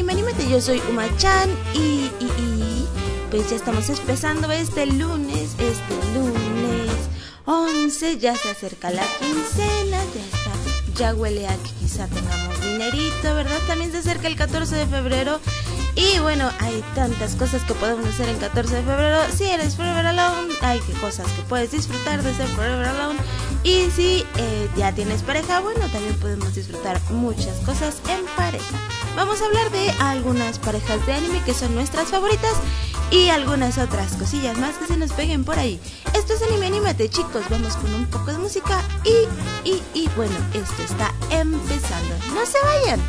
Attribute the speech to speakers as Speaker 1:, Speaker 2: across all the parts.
Speaker 1: Anime Animate. Yo soy Uma-chan y pues ya estamos empezando este lunes 11, ya se acerca la quincena, ya huele a que quizá tengamos dinerito, ¿verdad? También se acerca el 14 de febrero y bueno, hay tantas cosas que podemos hacer el 14 de febrero. Si eres Forever Alone, hay cosas que puedes disfrutar de ser Forever Alone. Y si ya tienes pareja, bueno, también podemos disfrutar muchas cosas en pareja. Vamos a hablar de algunas parejas de anime que son nuestras favoritas y algunas otras cosillas más que se nos peguen por ahí. Esto es Anime Animate, chicos. Vamos con un poco de música y bueno, esto está empezando. No se vayan.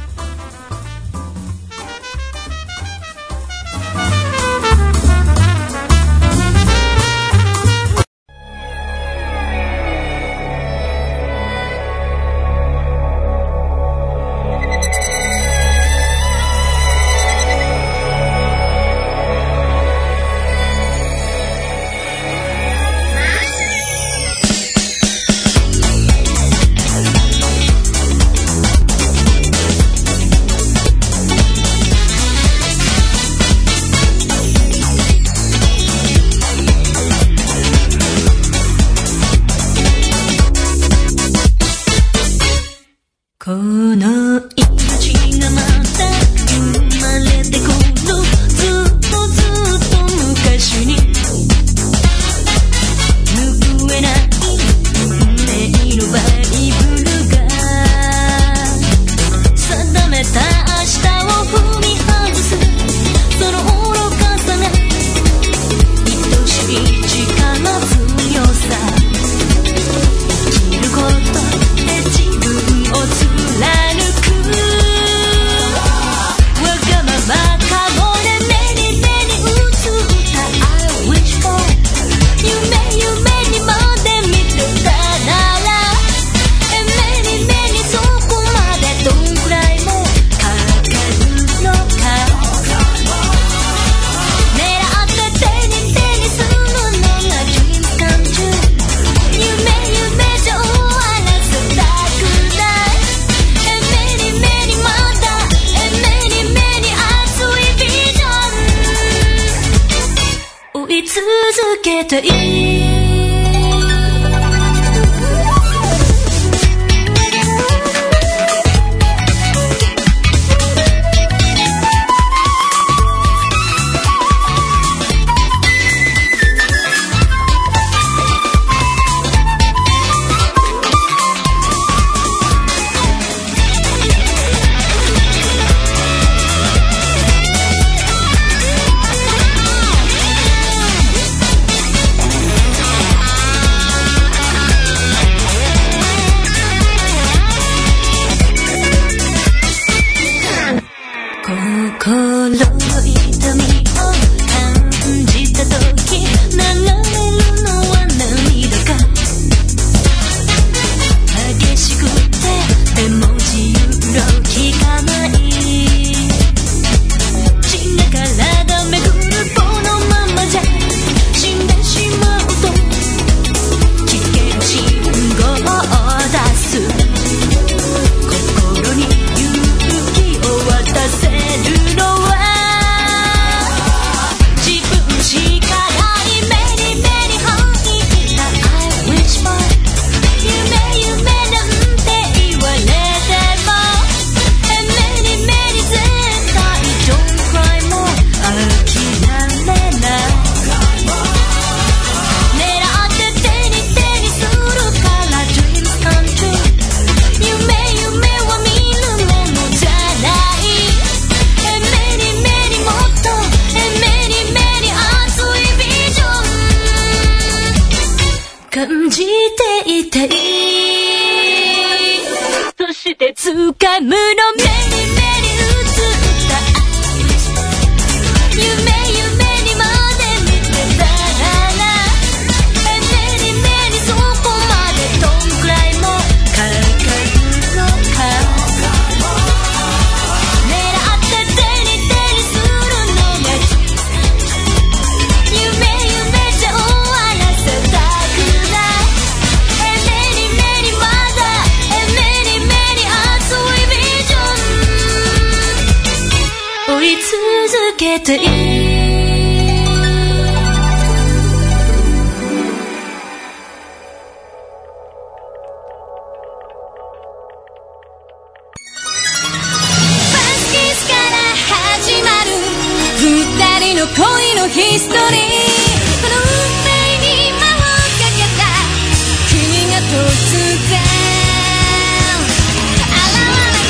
Speaker 2: Vision 追い続けている
Speaker 3: 恋のヒストリー、この運命に魔法かけた君が突然現れ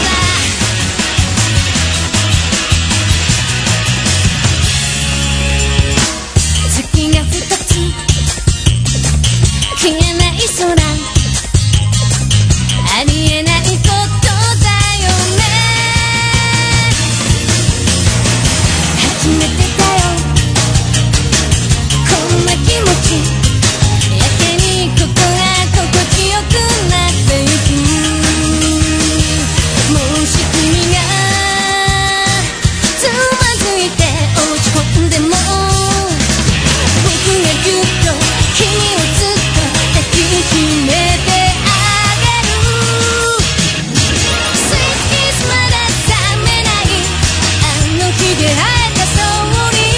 Speaker 3: た。月が2つ消えない空、ありえないことだよね。初めて気持ちやけにここが心地よくなってゆく。もし君がつまずいて落ち込んでも僕がぎゅっと君をずっと抱きしめてあげる。 Sweet kiss まだ冷めないあの日出会えたそうに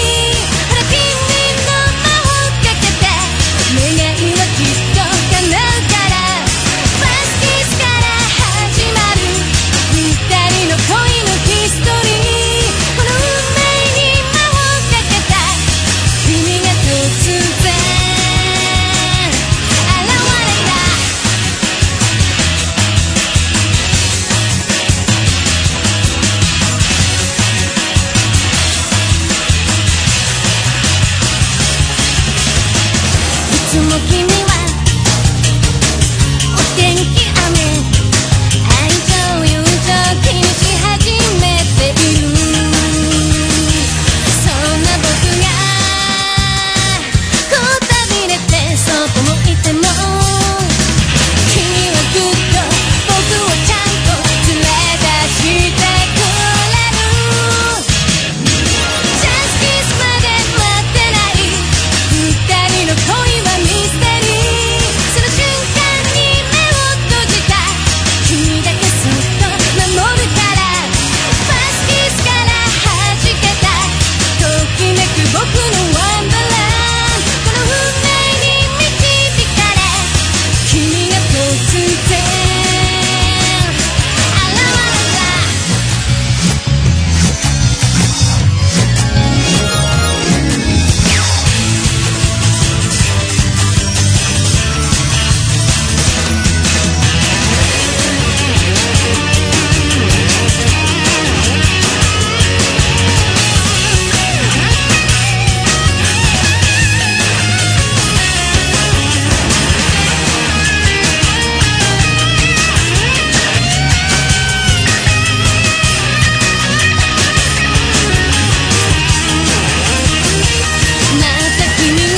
Speaker 3: 願いはきっと叶うから。ファーストキスから始まる二人の恋のヒストリー、この運命に魔法かけた君が突然現れた。いつも君はお天気雨愛情友情気にし始めている。そんな僕がこうたびれてそっと向いても君はぐっと僕をちゃんと連れ出してくれる。 Just kiss まで待ってない二人の恋はミステリー、その瞬間に目を閉じた君だけそっと守るから。ファーストキスから弾けたときめく僕のワンダーランド、この運命に導かれ君が突然現れた。また君が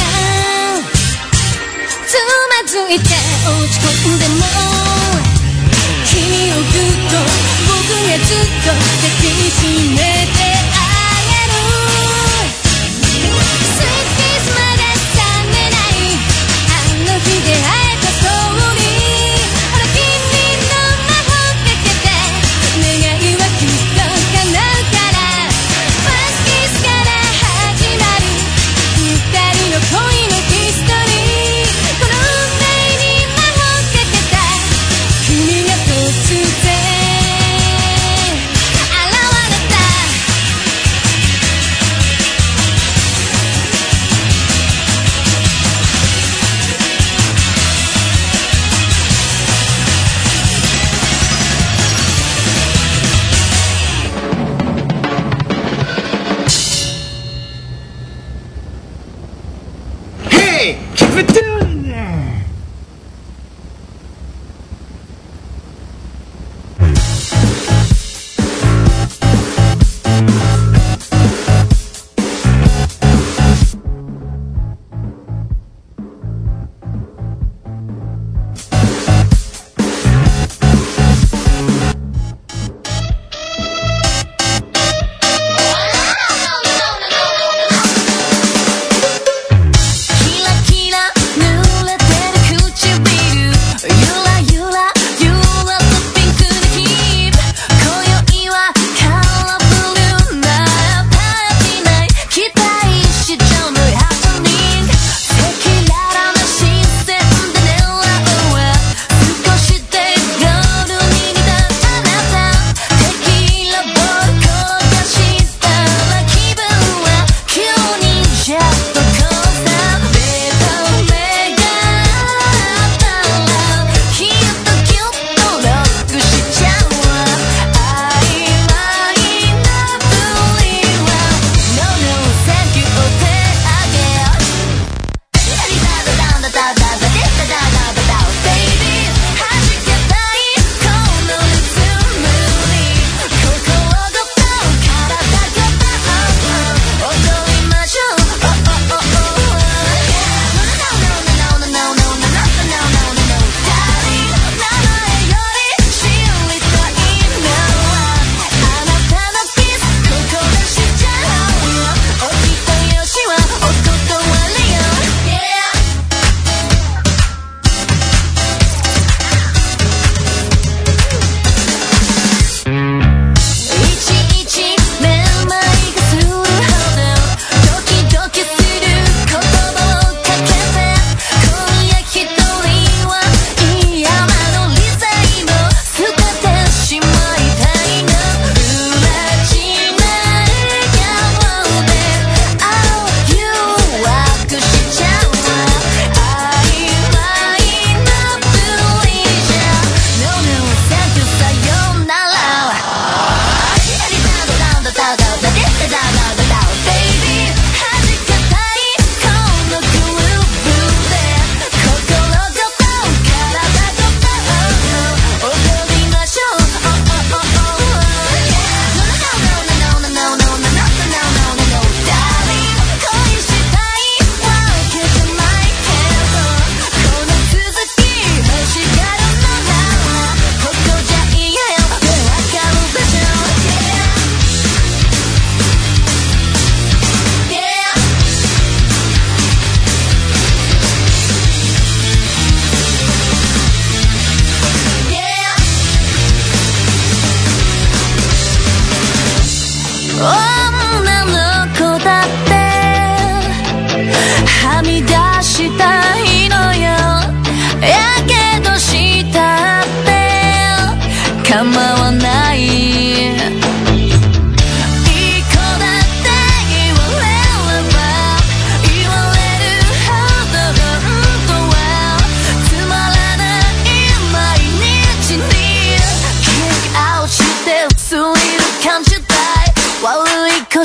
Speaker 3: つまずいて落ち込んでも君をぐっと僕がずっと抱きしめてあげる。 Sweet kiss まだ冷めないあの日出会えたそうに、ほら君の魔法かけて願いはきっと叶うから。ファーストキスから始まる二人の恋のヒストリー、この運命に魔法かけた君が突然現れた。
Speaker 4: Hey, keep it down there.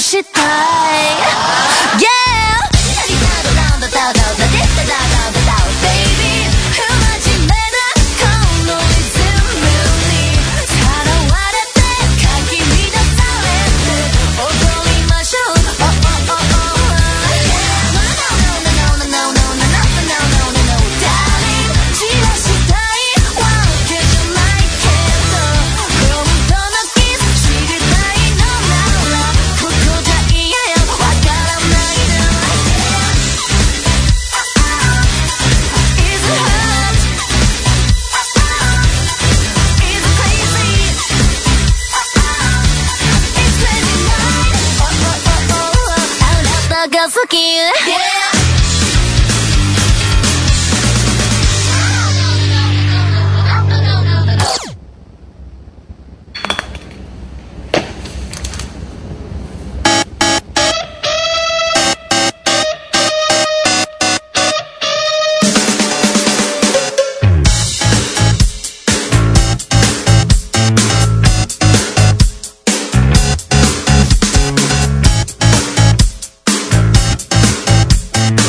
Speaker 3: したい Yeah! Baby 不真面目なこのリズムにさらわれてかき乱されて踊りましょう Oh oh oh oh Yeah! No no no no no no no no no no no no Darling 散らしたいわけじゃないけど本当のキス知りたいのならここじゃ言えよわからないの Is it hurt? Is it crazy? It's crazy night. Oh oh oh oh oh あなたが好き Yeah.「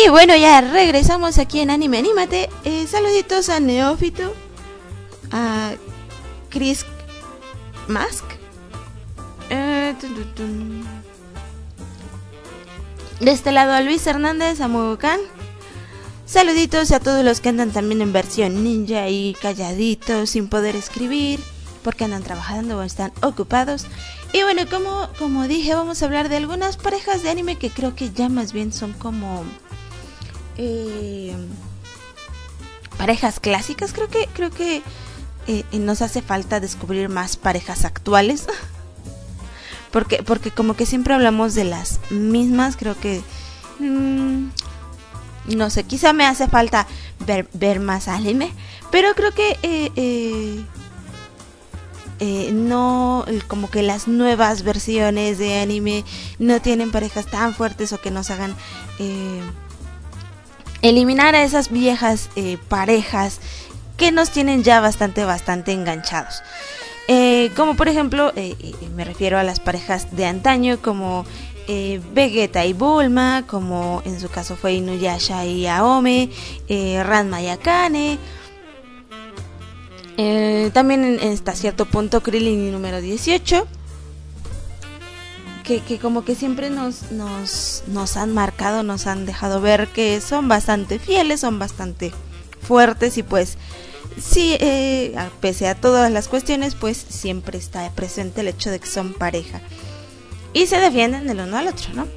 Speaker 1: Y bueno, ya regresamos aquí en Anime Anímate. Saluditos a Neófito, a Chris Mask, de este lado a Luis Hernández, a Mugucan. Saluditos a todos los que andan también en versión ninja y calladitos sin poder escribir porque andan trabajando o están ocupados. Y bueno, como dije, vamos a hablar de algunas parejas de anime que creo que ya más bien son como parejas clásicas. Creo que nos hace falta descubrir más parejas actuales. porque como que siempre hablamos de las mismas. Creo que no sé, quizá me hace falta ver más anime, pero creo que no, como que las nuevas versiones de anime no tienen parejas tan fuertes o que nos hagan eliminar a esas viejas parejas que nos tienen ya bastante enganchados. Como por ejemplo, me refiero a las parejas de antaño como Vegeta y Bulma, como en su caso fue Inuyasha y Aome, Ranma y Akane. También hasta cierto punto Krillin y número 18, que como que siempre nos han marcado, nos han dejado ver que son bastante fieles, son bastante fuertes y pues sí, pese a todas las cuestiones, pues siempre está presente el hecho de que son pareja y se defienden del uno al otro, ¿no?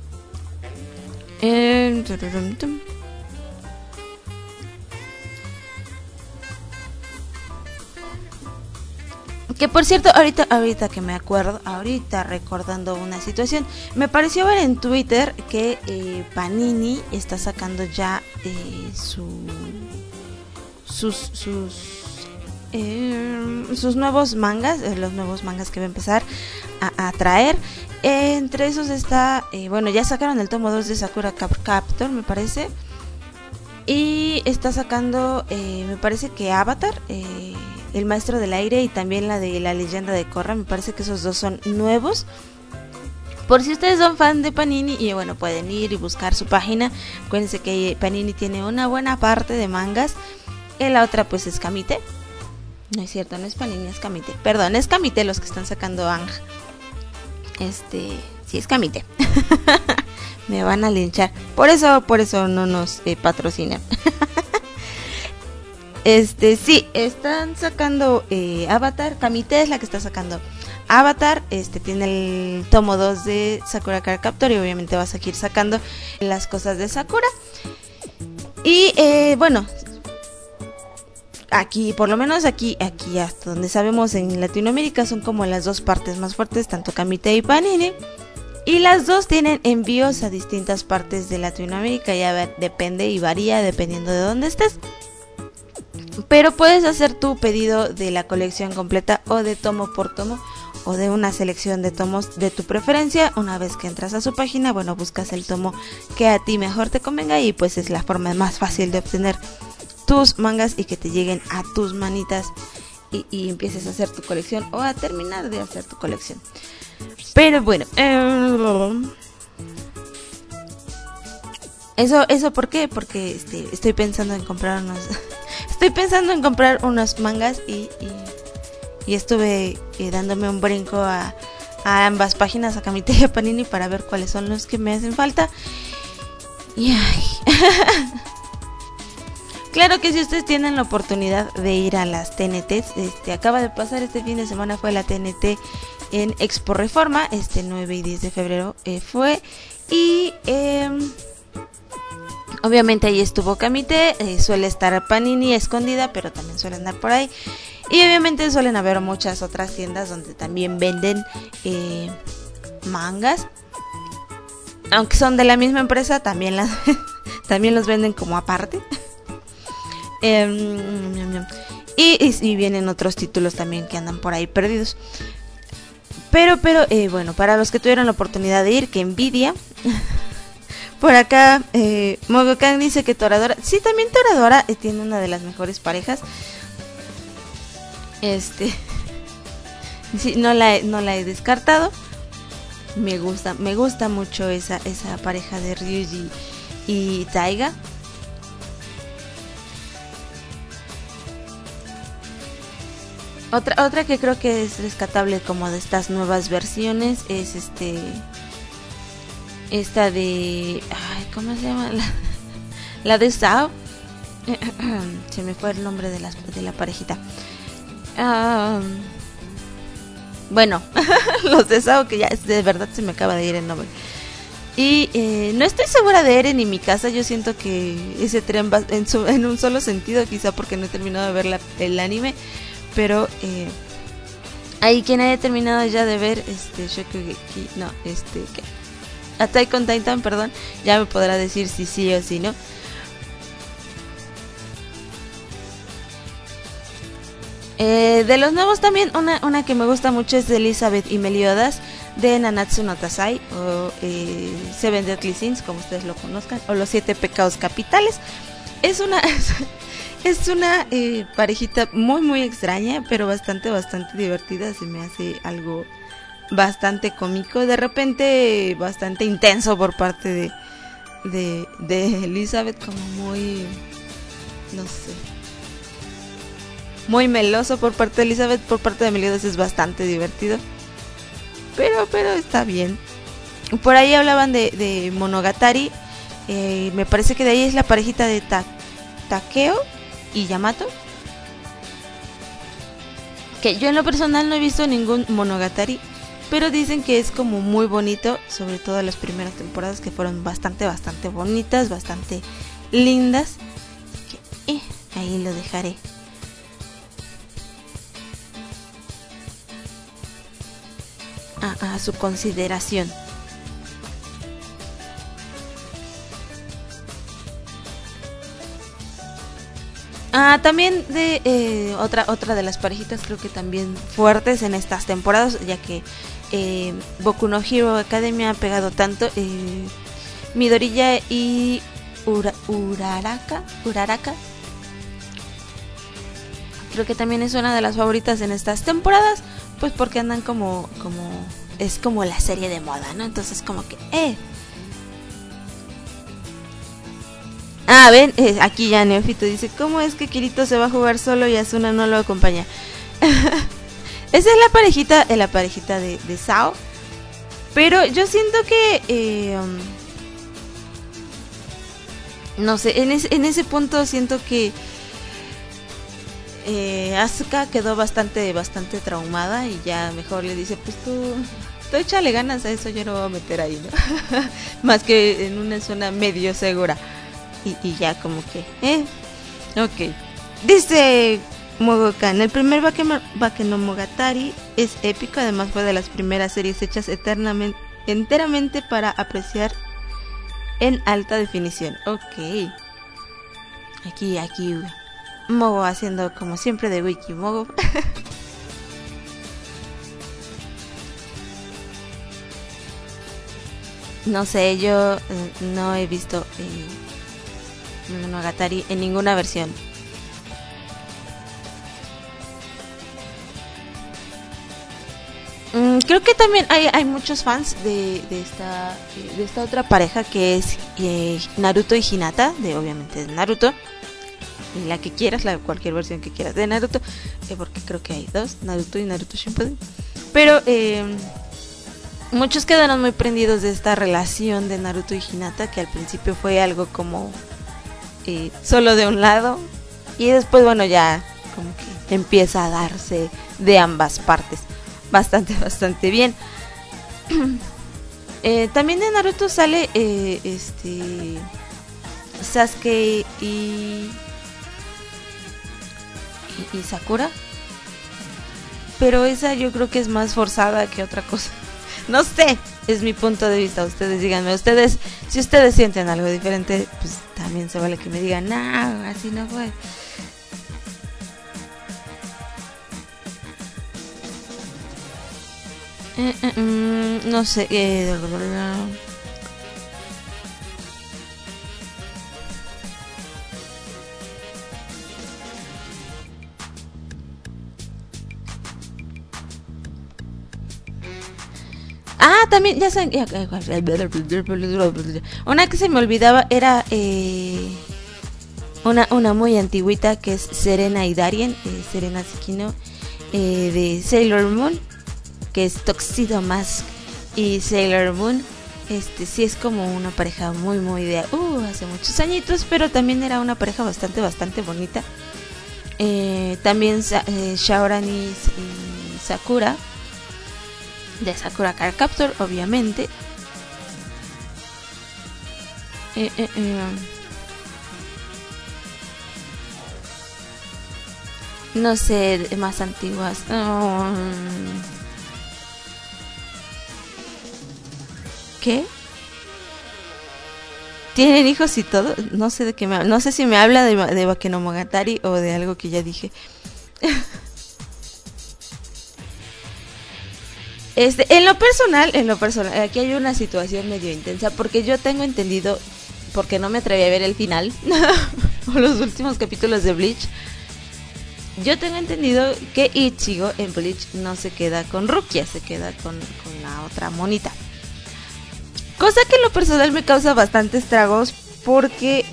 Speaker 1: Que por cierto, ahorita que me acuerdo, ahorita recordando una situación, me pareció ver en Twitter que Panini está sacando ya sus nuevos mangas, los nuevos mangas que va a empezar a traer. Entre esos está, bueno, ya sacaron el tomo 2 de Sakura Captor, me parece. Y está sacando, me parece que Avatar, el maestro del aire, y también la de la leyenda de Korra. Me parece que esos dos son nuevos. Por si ustedes son fan de Panini, y bueno, pueden ir y buscar su página. Acuérdense que Panini tiene una buena parte de mangas. Y la otra pues es Kamite. No es cierto, no es Panini, es Kamite. Perdón, es Kamite los que están sacando Ang. Sí, es Kamite. Me van a linchar. Por eso no nos patrocinan. Sí, están sacando Avatar. Kamite es la que está sacando Avatar. Tiene el tomo 2 de Sakura Card Captor y obviamente va a seguir sacando las cosas de Sakura. Y bueno, aquí, por lo menos aquí hasta donde sabemos en Latinoamérica son como las dos partes más fuertes, tanto Kamite y Panini. Y las dos tienen envíos a distintas partes de Latinoamérica. Ya depende y varía dependiendo de dónde estés. Pero puedes hacer tu pedido de la colección completa o de tomo por tomo o de una selección de tomos de tu preferencia. Una vez que entras a su página, bueno, buscas el tomo que a ti mejor te convenga y pues es la forma más fácil de obtener tus mangas y que te lleguen a tus manitas y empieces a hacer tu colección o a terminar de hacer tu colección. Pero bueno, eso ¿por qué? Porque estoy pensando en comprar unos mangas y estuve dándome un brinco a ambas páginas, a Kamite y a Panini, para ver cuáles son los que me hacen falta. Y ay. Claro que si ustedes tienen la oportunidad de ir a las TNTs, acaba de pasar este fin de semana, fue la TNT en Expo Reforma, 9 y 10 de febrero fue, y obviamente ahí estuvo Kamite, suele estar Panini escondida, pero también suele andar por ahí, y obviamente suelen haber muchas otras tiendas donde también venden mangas, aunque son de la misma empresa, también los venden como aparte. Y vienen otros títulos también que andan por ahí perdidos. Pero bueno, para los que tuvieron la oportunidad de ir, que envidia. Por acá Mogokan dice que Toradora, sí, también Toradora tiene una de las mejores parejas. Sí, no la he descartado. Me gusta mucho esa pareja de Ryuji y Taiga. Otra que creo que es rescatable como de estas nuevas versiones es esta de, ay, ¿cómo se llama? La de Sao. Se me fue el nombre de la parejita. Bueno, los de Sao, que ya de verdad se me acaba de ir el nombre. Y no estoy segura de Eren y Mikasa. Yo siento que ese tren va en un solo sentido, quizá porque no he terminado de ver el anime. Pero ahí quien haya terminado ya de ver Shokugeki, no, ¿qué? Attack on Titan, perdón, ya me podrá decir si sí o si no. De los nuevos también, una que me gusta mucho es de Elizabeth y Meliodas de Nanatsu no Taizai, o Seven Deadly Sins, como ustedes lo conozcan, o los 7 pecados capitales. Es una parejita muy extraña, pero bastante divertida. Se me hace algo bastante cómico, de repente bastante intenso por parte de Elizabeth, como muy, no sé, muy meloso por parte de Elizabeth. Por parte de Meliodas es bastante divertido, pero está bien. Por ahí hablaban de Monogatari. Me parece que de ahí es la parejita de Takeo y Yamato, que yo en lo personal no he visto ningún Monogatari, pero dicen que es como muy bonito, sobre todo las primeras temporadas, que fueron bastante bonitas, bastante lindas. Que, ahí lo dejaré. A su consideración. También de otra de las parejitas, creo que también fuertes en estas temporadas, ya que Boku no Hero Academia ha pegado tanto. Midoriya y Uraraka creo que también es una de las favoritas en estas temporadas, pues porque andan como es como la serie de moda, ¿no? Entonces como que ven, aquí ya Neofito dice, ¿cómo es que Kirito se va a jugar solo y Asuna no lo acompaña? Esa es la parejita de Sao. Pero yo siento que no sé, en ese punto siento que Asuka quedó bastante traumada, y ya mejor le dice, pues tú échale ganas a eso, yo no voy a meter ahí, ¿no? Más que en una zona medio segura. Y ya como que ok. Dice Mogokan, el primer Bakemonogatari es épico, además fue de las primeras series hechas enteramente para apreciar en alta definición. Ok. Aquí Mogo haciendo como siempre de Wiki Mogo. No sé, yo no he visto Monogatari en ninguna versión. Creo que también hay muchos fans de esta otra pareja, que es Naruto y Hinata, obviamente de Naruto, y la que quieras, cualquier versión que quieras de Naruto, porque creo que hay dos, Naruto y Naruto Shippuden. Pero muchos quedaron muy prendidos de esta relación de Naruto y Hinata, que al principio fue algo como solo de un lado, y después bueno, ya como que empieza a darse de ambas partes bastante bien. También de Naruto sale Sasuke y Sakura, pero esa yo creo que es más forzada que otra cosa. No sé, es mi punto de vista. Ustedes díganme, si ustedes sienten algo diferente, pues también se vale que me digan, no, así no fue. No sé. También, ya saben, una que se me olvidaba era una muy antigüita, que es Serena y Darien, Serena Tsukino, de Sailor Moon, que es Tuxedo Mask y Sailor Moon. Sí es como una pareja muy muy de hace muchos añitos, pero también era una pareja bastante bonita. También Shaoran y Sakura, de Sakura Card Captor, obviamente. No sé, más antiguas. ¿Qué? ¿Tienen hijos y todo? No sé de qué me habla. No sé si me habla de Bakemonogatari o de algo que ya dije. En lo personal, aquí hay una situación medio intensa, porque yo tengo entendido, porque no me atreví a ver el final o los últimos capítulos de Bleach. Yo tengo entendido que Ichigo en Bleach no se queda con Rukia, se queda con la otra monita. Cosa que en lo personal me causa bastantes estragos, porque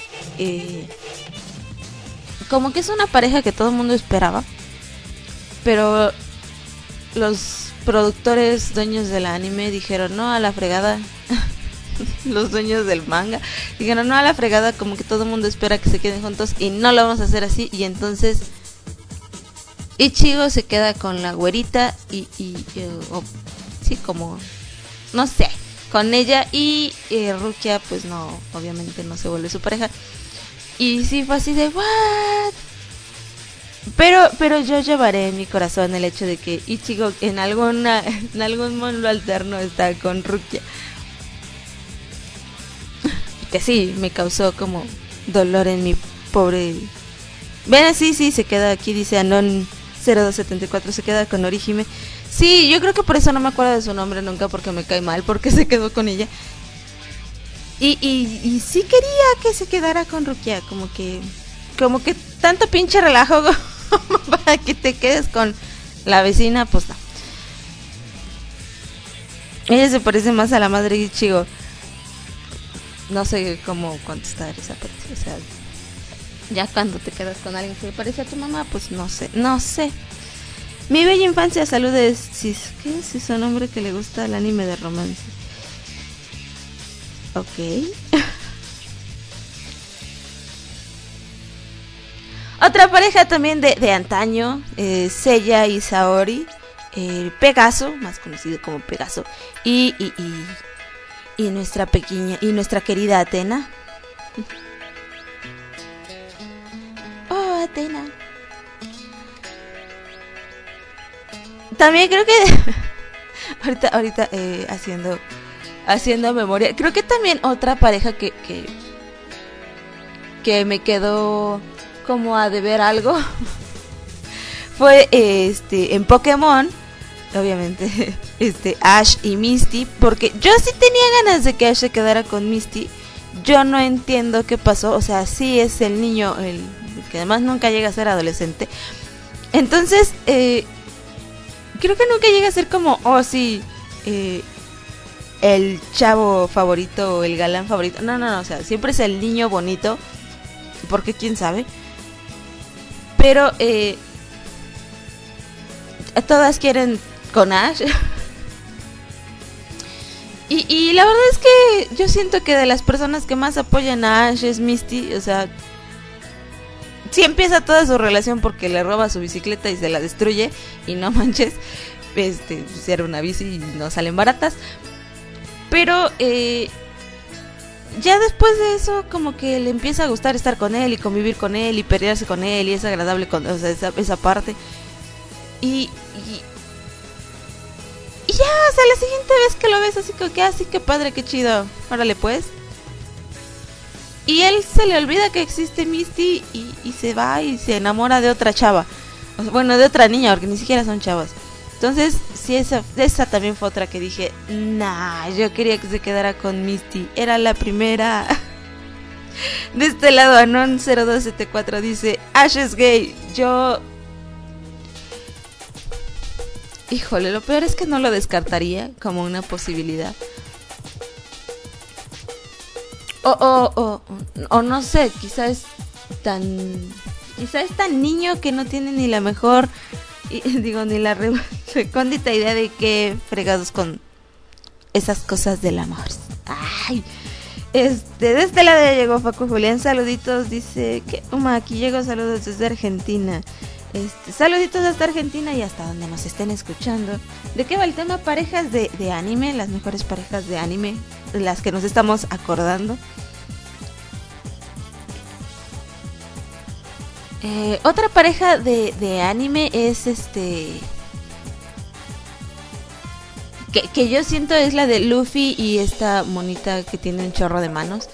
Speaker 1: como que es una pareja que todo el mundo esperaba, pero los productores dueños del anime dijeron no a la fregada. Los dueños del manga dijeron no a la fregada, como que todo el mundo espera que se queden juntos y no lo vamos a hacer así. Y entonces Ichigo se queda con la güerita sí, como no sé, con ella, y Rukia pues no, obviamente no se vuelve su pareja. Y sí fue así de what. Pero yo llevaré en mi corazón el hecho de que Ichigo en algún mundo alterno está con Rukia. Que sí, me causó como dolor en mi pobre. Ven, sí, se queda aquí, dice Anon 0274, se queda con Orihime. Sí, yo creo que por eso no me acuerdo de su nombre nunca, porque me cae mal, porque se quedó con ella. Y sí quería que se quedara con Rukia, como que tanto pinche relajo para que te quedes con la vecina, pues no. Ella se parece más a la madre de Ichigo. No sé cómo contestar esa parte, o sea, ya cuando te quedas con alguien que le parece a tu mamá, pues no sé. Mi bella infancia, saludes. ¿Qué es su nombre que le gusta el anime de romance? Ok. Otra pareja también de antaño, Seiya y Saori, Pegaso, más conocido como Pegaso, y nuestra pequeña y nuestra querida Atena. Oh, Atena. También creo que ahorita haciendo memoria, creo que también otra pareja que me quedó como a deber algo fue en Pokémon, obviamente, Ash y Misty, porque yo sí tenía ganas de que Ash se quedara con Misty. Yo no entiendo qué pasó, o sea, sí es el niño, el que además nunca llega a ser adolescente. Entonces, creo que nunca llega a ser como, el chavo favorito o el galán favorito. No, o sea, siempre es el niño bonito, porque quién sabe. Pero todas quieren con Ash. y la verdad es que yo siento que de las personas que más apoyan a Ash es Misty. O sea, sí empieza toda su relación porque le roba su bicicleta y se la destruye. Y no manches, era una bici y no salen baratas. Pero ya después de eso, como que le empieza a gustar estar con él y convivir con él y pelearse con él, y es agradable o sea, esa parte. Y ya, o sea, la siguiente vez que lo ves así como que así, que padre, qué chido, órale pues. Y él se le olvida que existe Misty y se va y se enamora de otra chava. O sea, bueno, de otra niña, porque ni siquiera son chavas. Entonces, sí, esa también fue otra que dije, nah, yo quería que se quedara con Misty. Era la primera. De este lado, Anon 0274 dice, Ash es gay. Yo Híjole, lo peor es que no lo descartaría como una posibilidad. O no sé, quizás es tan niño que no tiene ni la mejor, ni la recóndita idea de qué fregados con esas cosas del amor. Ay, de este lado ya llegó Facu Julián, saluditos, dice que aquí llego, saludos desde Argentina. Saluditos hasta Argentina y hasta donde nos estén escuchando. ¿De qué va el tema? Parejas de anime, las mejores parejas de anime, las que nos estamos acordando. Otra pareja de anime es que yo siento es la de Luffy y esta monita que tiene un chorro de manos.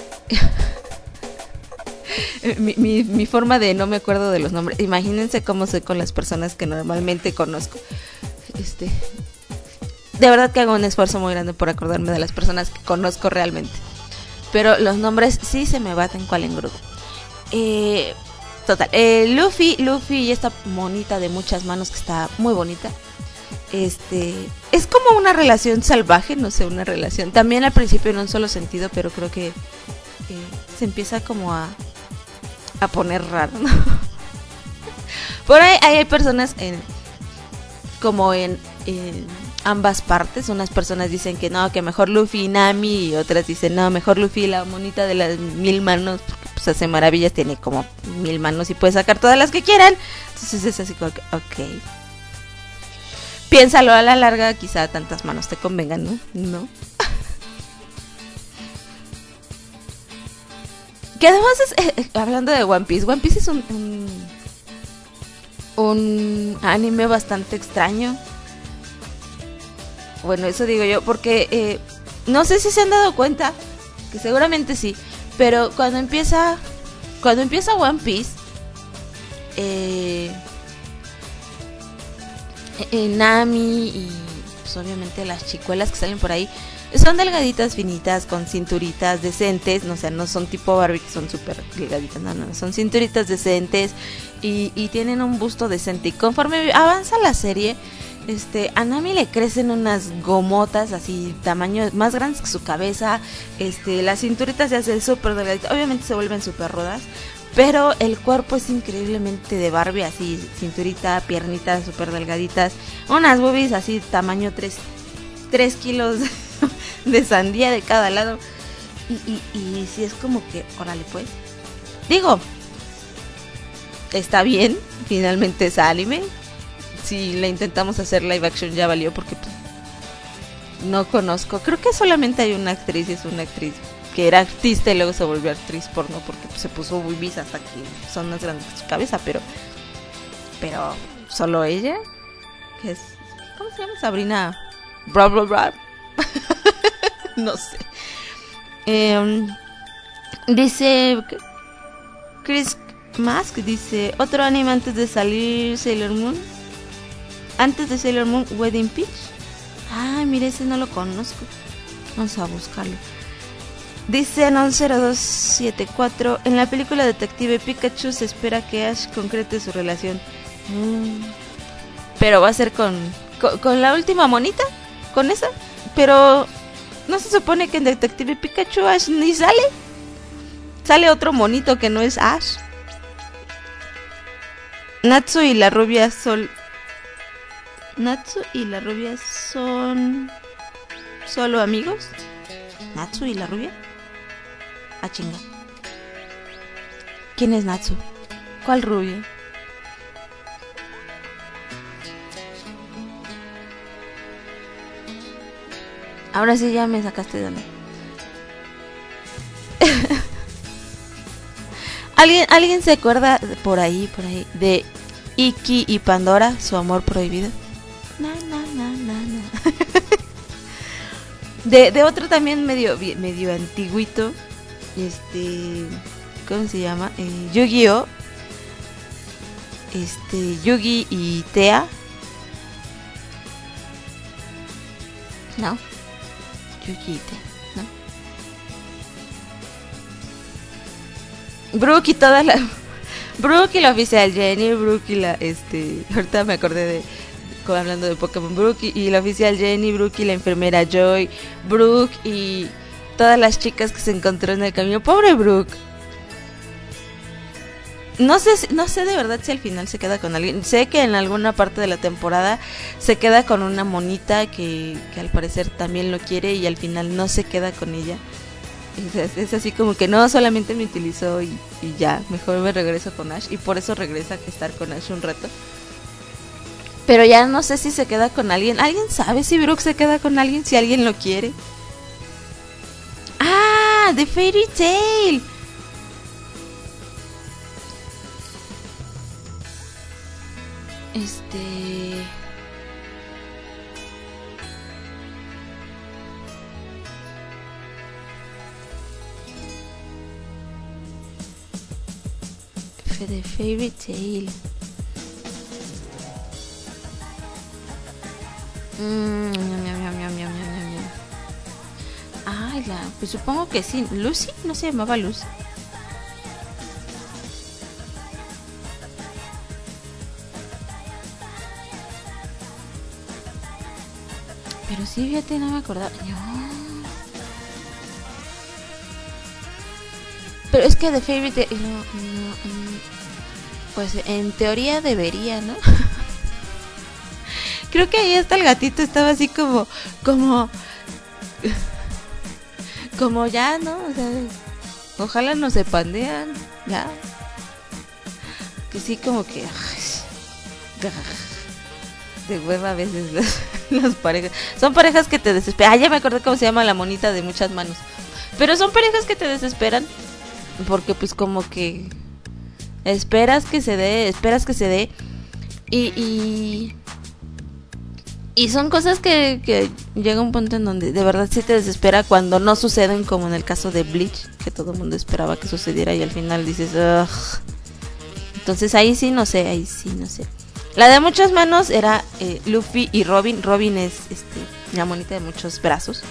Speaker 1: mi forma de no me acuerdo de los nombres. Imagínense cómo soy con las personas que normalmente conozco. De verdad que hago un esfuerzo muy grande por acordarme de las personas que conozco realmente. Pero los nombres sí se me baten cual engrudo. Total, Luffy y esta monita de muchas manos que está muy bonita. Es como una relación salvaje, no sé, una relación. También al principio en un solo sentido, pero creo que se empieza como a poner raro, ¿no? Por ahí hay personas como en ambas partes. Unas personas dicen que no, que mejor Luffy y Nami, y otras dicen no, mejor Luffy y la monita de las 1000 manos, porque pues hace maravillas, tiene como 1000 manos y puede sacar todas las que quieran. Entonces es así como que, ok, piénsalo, a la larga quizá tantas manos te convengan, ¿no? Que además es, hablando de One Piece es un anime bastante extraño. Bueno, eso digo yo, porque no sé si se han dado cuenta, que seguramente sí, pero cuando empieza One Piece, Nami y pues obviamente las chicuelas que salen por ahí son delgaditas, finitas, con cinturitas decentes, no, o sea, no son tipo Barbie que son súper delgaditas, no, son cinturitas decentes y tienen un busto decente. Y conforme avanza la serie, a Nami le crecen unas gomotas así, tamaño más grandes que su cabeza, las cinturitas se hacen súper delgaditas, obviamente se vuelven súper rudas, pero el cuerpo es increíblemente de Barbie, así, cinturita, piernitas súper delgaditas, unas boobies así, tamaño 3 kilos de sandía de cada lado. Y si es como que, órale pues. Digo, está bien, finalmente es anime. Si le intentamos hacer live action ya valió, porque pues, no conozco. Creo que solamente hay una actriz, y es una actriz que era artista y luego se volvió actriz porno porque pues, se puso boobies hasta que son más grandes que su cabeza, pero solo ella, que es, ¿cómo se llama? Sabrina bla bla bla. No sé. Dice Chris Mask, dice otro anime antes de salir Sailor Moon. Antes de Sailor Moon, Wedding Peach. Ay, mire, ese no lo conozco. Vamos a buscarlo. Dice 90274. En la película Detective Pikachu se espera que Ash concrete su relación. Pero va a ser con la última monita. Con esa. Pero ¿no se supone que en Detective Pikachu Ash ni sale? Sale otro monito que no es Ash. Natsu y la rubia son solo amigos. ¿Natsu y la rubia? Ah, chinga. ¿Quién es Natsu? ¿Cuál rubia? Ahora sí ya me sacaste de onda. ¿Alguien se acuerda por ahí de Iki y Pandora, su amor prohibido? No. De otro también medio antiguito, ¿cómo se llama? Yu-Gi-Oh. Yugi y Tea. No. Yugi y Tea, ¿no? Brooke y Brooke y la oficial Jenny, Brooke y la ahorita me acordé hablando de Pokémon, Brooke y la oficial Jenny, Brooke y la enfermera Joy, Brooke y todas las chicas que se encontró en el camino. Pobre Brooke. No sé de verdad si al final se queda con alguien. Sé que en alguna parte de la temporada se queda con una monita que al parecer también lo quiere y al final no se queda con ella. Es así como que no, solamente me utilizó y ya, mejor me regreso con Ash. Y por eso regresa a estar con Ash un rato. Pero ya no sé si se queda con alguien. ¿Alguien sabe si Brooke se queda con alguien? Si alguien lo quiere. ¡Ah! The Fairy Tail. The Fairy Tail. Ay, pues supongo que sí. Lucy, no se llamaba Lucy. Pero sí, fíjate, no me acordaba. Pero es que The Fairy Tail pues en teoría debería, ¿no? Creo que ahí hasta el gatito estaba así como ya, ¿no? O sea, ojalá no se pandean, ya. Que sí, como que de hueva a veces las parejas. Son parejas que te desesperan. Ya me acordé cómo se llama la monita de muchas manos. Pero son parejas que te desesperan porque pues como que esperas que se dé y son cosas que llega un punto en donde de verdad sí te desespera cuando no suceden, como en el caso de Bleach, que todo el mundo esperaba que sucediera y al final dices ugh. Entonces ahí sí no sé. La de muchas manos era Luffy y Robin. Robin es la monita de muchos brazos.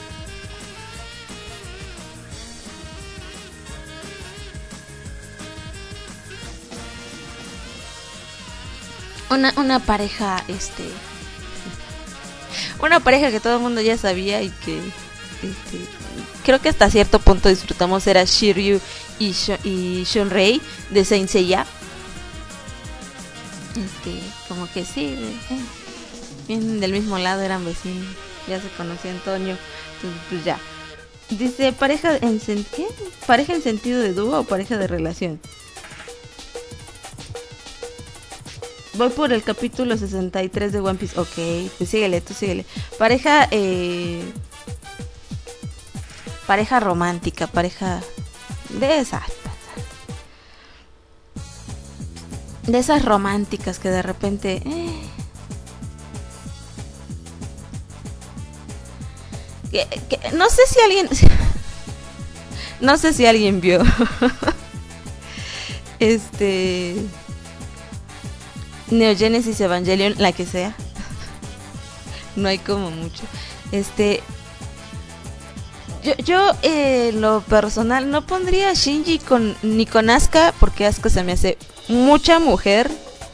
Speaker 1: Una pareja una pareja que todo el mundo ya sabía y que creo que hasta cierto punto disfrutamos era Shiryu y Shunrei de Saint Seiya. Como que sí, vienen del mismo lado, eran vecinos, ya se conocían Antonio, entonces pues ya. Dice pareja en sentido de dúo o pareja de relación. Voy por el capítulo 63 de One Piece. Ok, pues tú síguele. Pareja romántica, pareja de esas románticas que de repente no sé si alguien vio Neo Genesis Evangelion, la que sea. No hay como mucho. Yo lo personal no pondría a Shinji ni con Asuka, porque Asuka se me hace mucha mujer.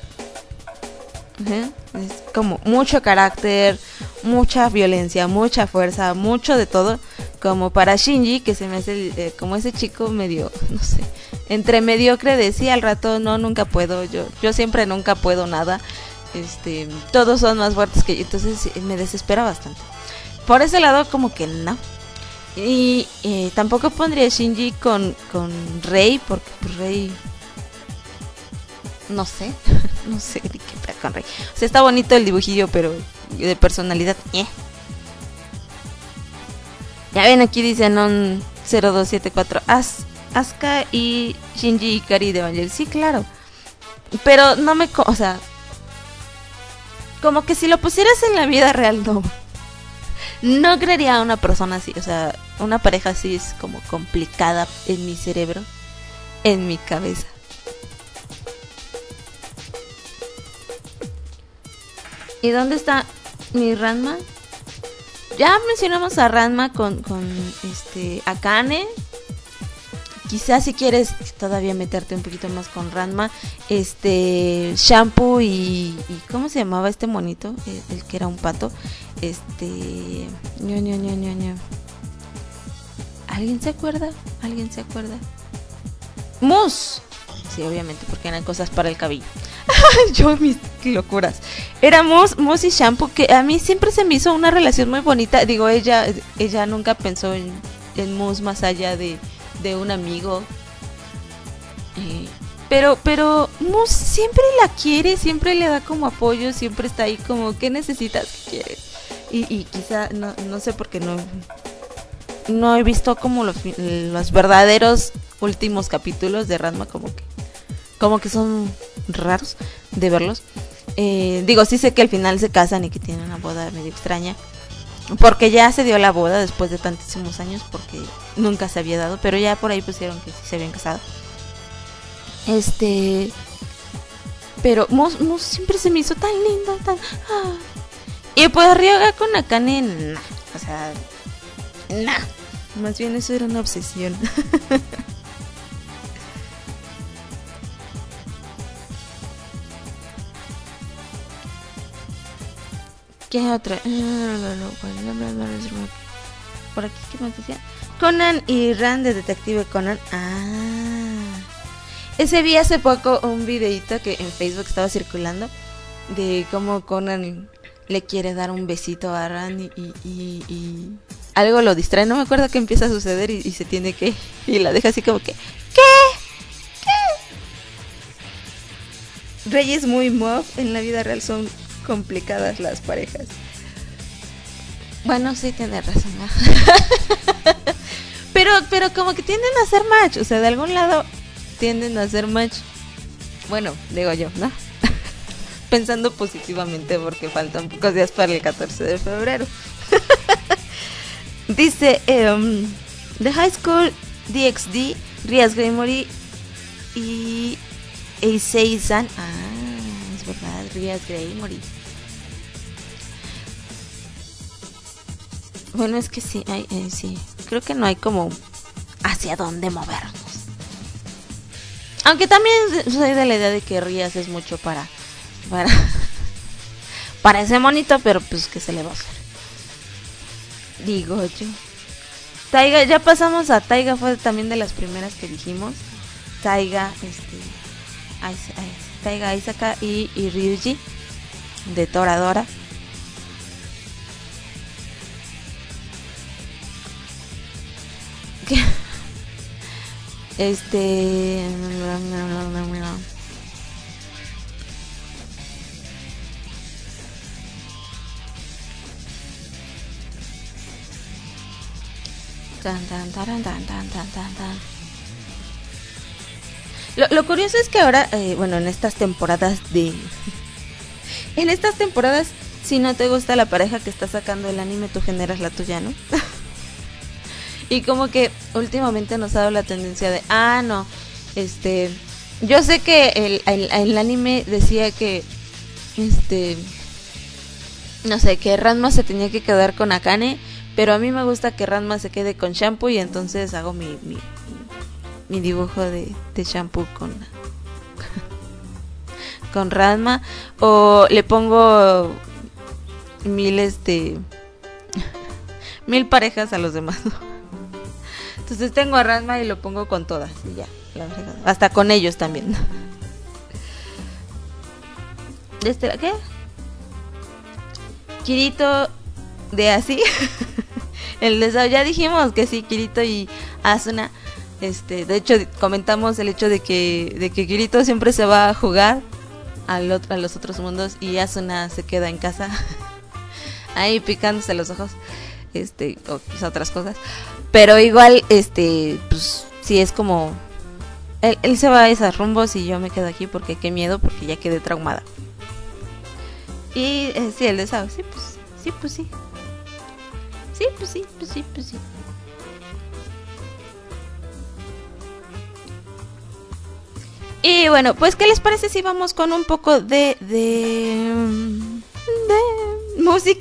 Speaker 1: Es como mucho carácter, mucha violencia, mucha fuerza, mucho de todo. Como para Shinji, que se me hace como ese chico medio, no sé, entre mediocre de sí, al rato no, nunca puedo. Yo siempre nunca puedo nada. Todos son más fuertes que yo, entonces me desespera bastante. Por ese lado como que no. Y tampoco pondría a Shinji con Rei, porque pues Rei no sé de qué tal con Rei. O sea, está bonito el dibujillo, pero de personalidad Ya ven, aquí dicen 0274 Asuka y Shinji Ikari de Evangelion. Sí, claro. Pero no o sea, como que si lo pusieras en la vida real, no creería a una persona así. O sea, una pareja así es como complicada en mi cerebro, en mi cabeza. ¿Y dónde está mi Ranma? Ya mencionamos a Ranma con Akane, quizás si quieres todavía meterte un poquito más con Ranma, Shampoo y ¿cómo se llamaba este monito? El que era un pato. Ño. ¿Alguien se acuerda? Mus. Sí, obviamente, porque eran cosas para el cabello. Yo mis locuras. Era Mus y Shampoo, que a mí siempre se me hizo una relación muy bonita. Digo, ella nunca pensó en Mus más allá de un amigo. Pero Mus siempre la quiere, siempre le da como apoyo, siempre está ahí como, ¿qué necesitas? ¿Qué quieres? Y quizá, no sé por qué no he visto como los verdaderos últimos capítulos de Ranma, como que son raros de verlos. Digo, sí sé que al final se casan y que tienen una boda medio extraña, porque ya se dio la boda después de tantísimos años, porque nunca se había dado, pero ya por ahí pusieron que sí se habían casado. Pero Mus siempre se me hizo tan lindo, y pues Ryoga con Akane, nah, o sea, nah, más bien eso era una obsesión. ¿Qué otra? Por aquí, ¿qué más decía? Conan y Ran de Detective Conan. Ese vi hace poco un videito que en Facebook estaba circulando de cómo Conan le quiere dar un besito a Ran y algo lo distrae. No me acuerdo qué empieza a suceder y se tiene que... Y la deja así como que... ¿Qué? Reyes muy mob en la vida real son complicadas las parejas. Bueno, sí tiene razón, ¿no? pero como que tienden a hacer match, o sea, de algún lado tienden a hacer match. Bueno, digo yo, ¿no? Pensando positivamente porque faltan pocos días para el 14 de febrero. Dice The High School DxD, Rias Gremory y Eisei-san. Es verdad, Rias Gremory. Bueno, es que sí, sí. Creo que no hay como hacia dónde movernos. Aunque también soy de la idea de que Rias es mucho para ese monito, pero pues que se le va a hacer. Digo yo. Taiga, ya pasamos a Taiga, fue también de las primeras que dijimos. Taiga, Taiga Isaka y Ryuji de Toradora. Lo curioso es que ahora, bueno, en estas temporadas, si no te gusta la pareja que está sacando el anime, tú generas la tuya, ¿no? Y como que últimamente nos ha dado la tendencia de, no, yo sé que el anime decía que, no sé, que Ranma se tenía que quedar con Akane, pero a mí me gusta que Ranma se quede con Shampoo y entonces hago mi dibujo de Shampoo con Ranma, o le pongo mil parejas a los demás, ¿no? Entonces tengo a Ranma y lo pongo con todas y ya, la verdad, hasta con ellos también. ¿Qué? Kirito de así. El deseo, ya dijimos que sí, Kirito y Asuna. De hecho comentamos el hecho de que Kirito siempre se va a jugar a los otros mundos y Asuna se queda en casa ahí picándose los ojos, o pues, otras cosas. Pero igual, pues sí es como él se va a esos rumbos y yo me quedo aquí porque qué miedo, porque ya quedé traumada. Y sí, el deseo, sí. Y bueno, pues ¿qué les parece si vamos con un poco de música?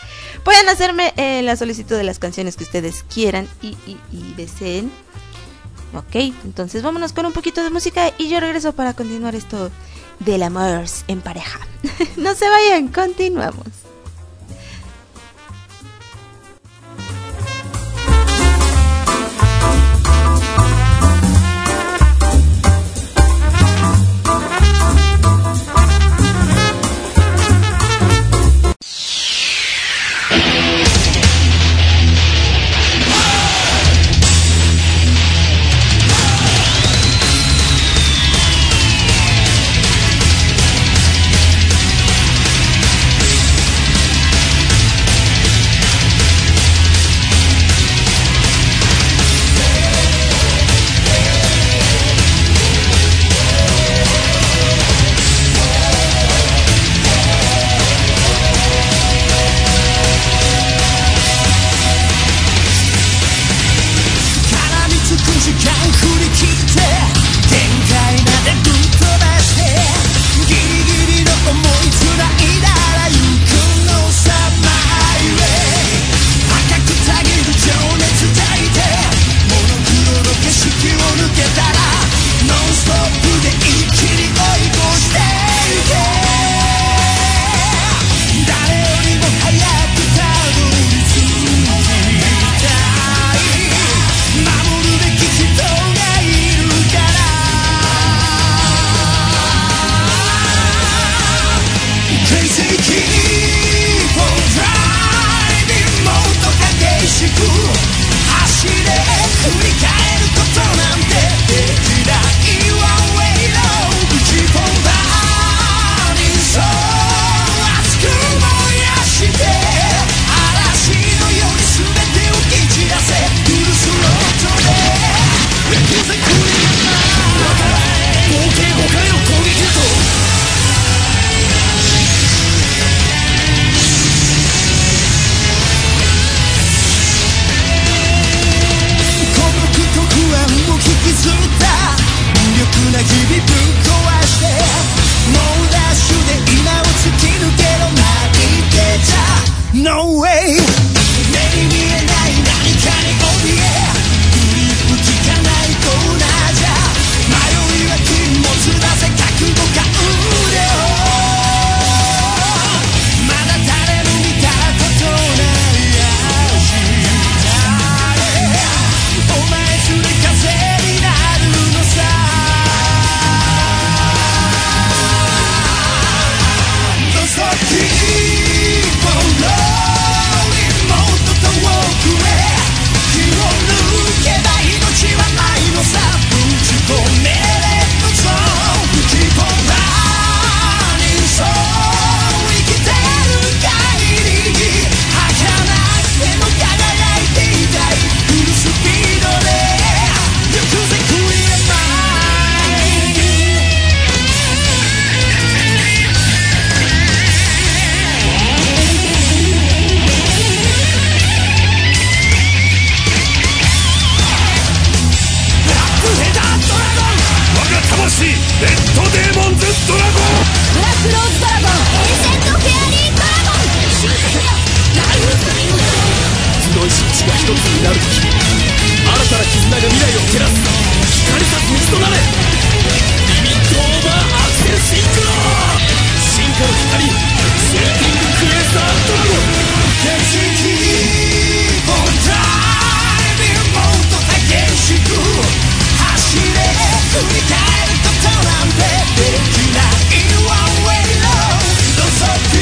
Speaker 1: Pueden hacerme la solicitud de las canciones que ustedes quieran y deseen. Ok, entonces vámonos con un poquito de música y yo regreso para continuar esto del amor en pareja. No se vayan, continuamos.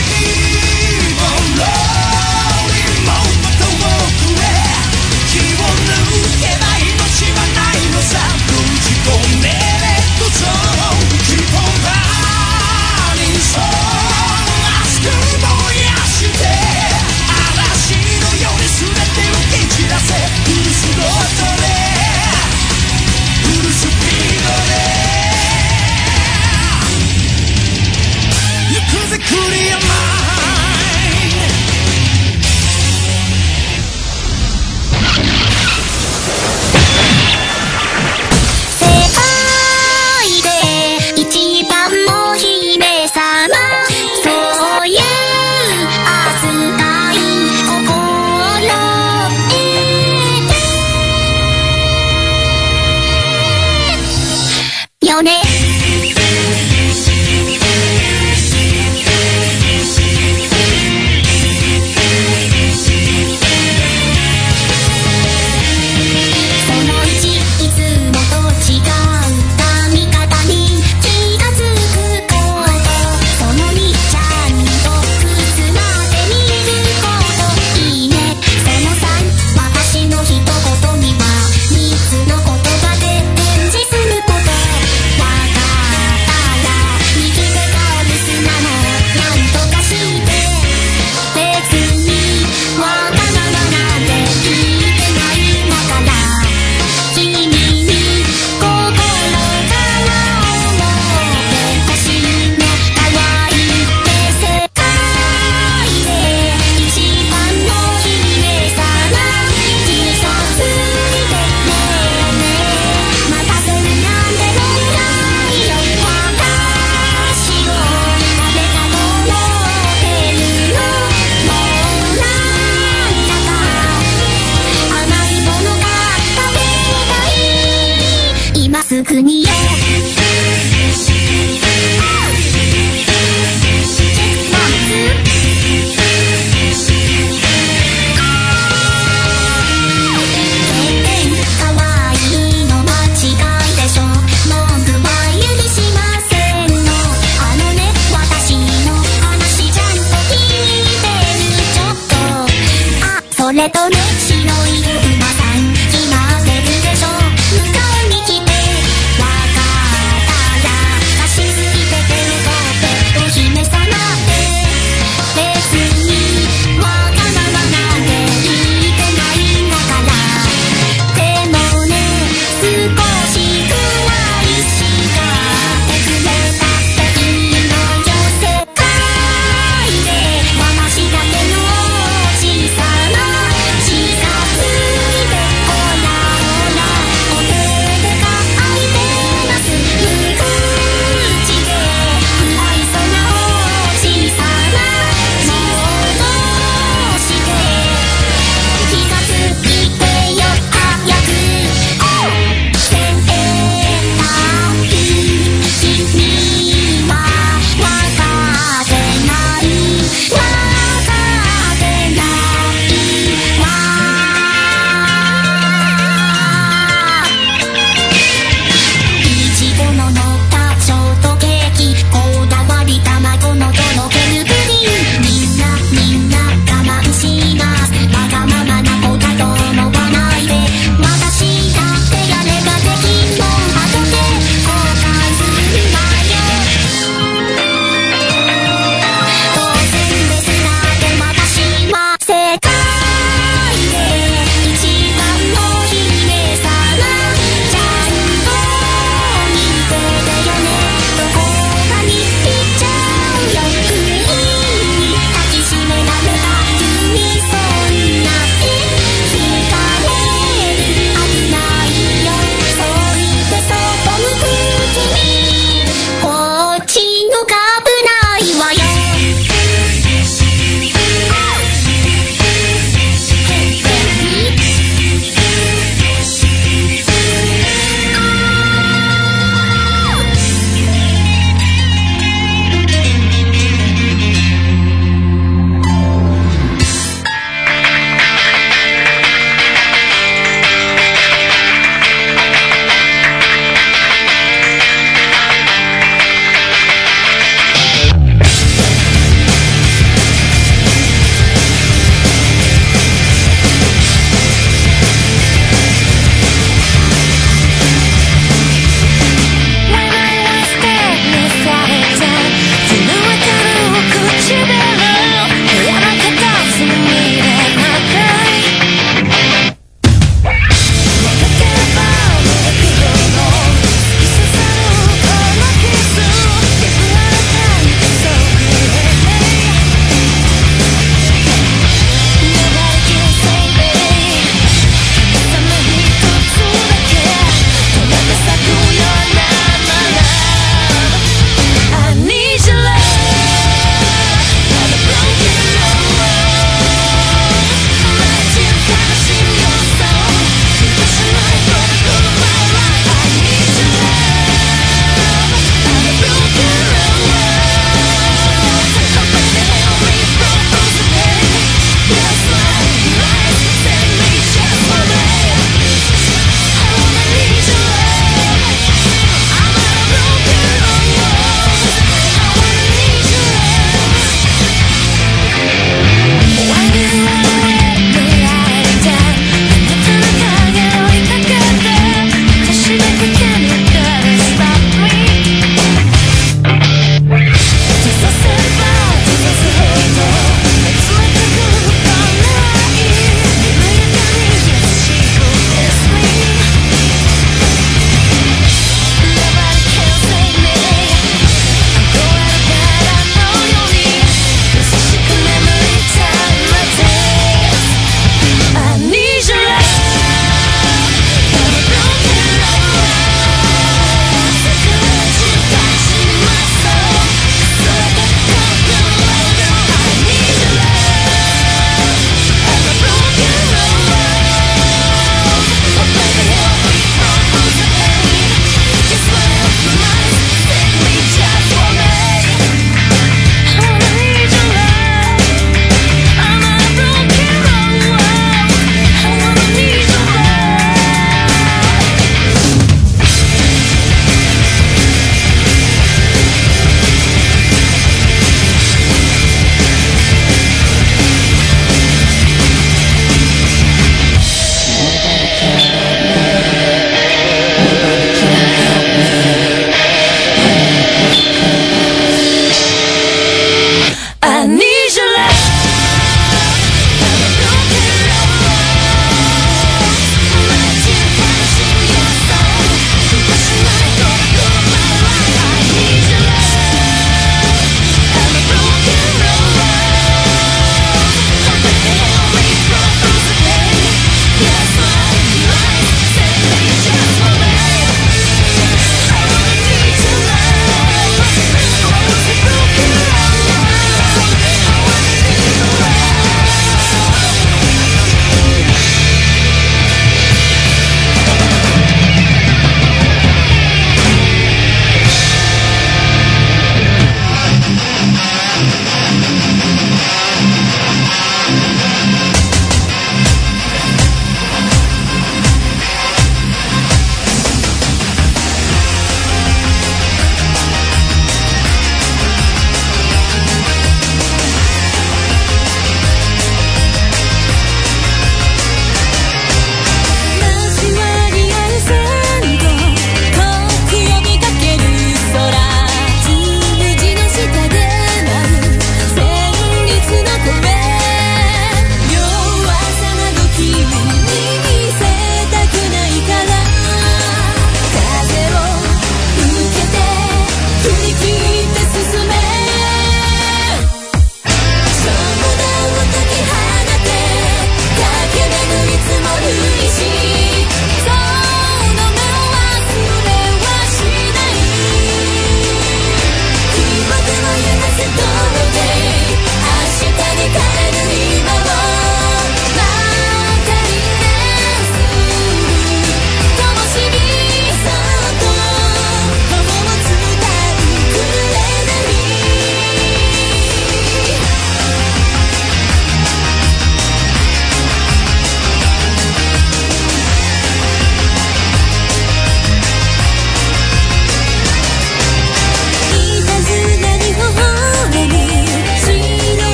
Speaker 5: 希望
Speaker 3: 国よそれとね白い馬さん決まってるでしょ向かいに来てわかったら走って手を取ってお姫様って別にわがままなんて言ってないんだからでもね少しくらいしか手くれたっていいのよ世界で私だけの小さな幸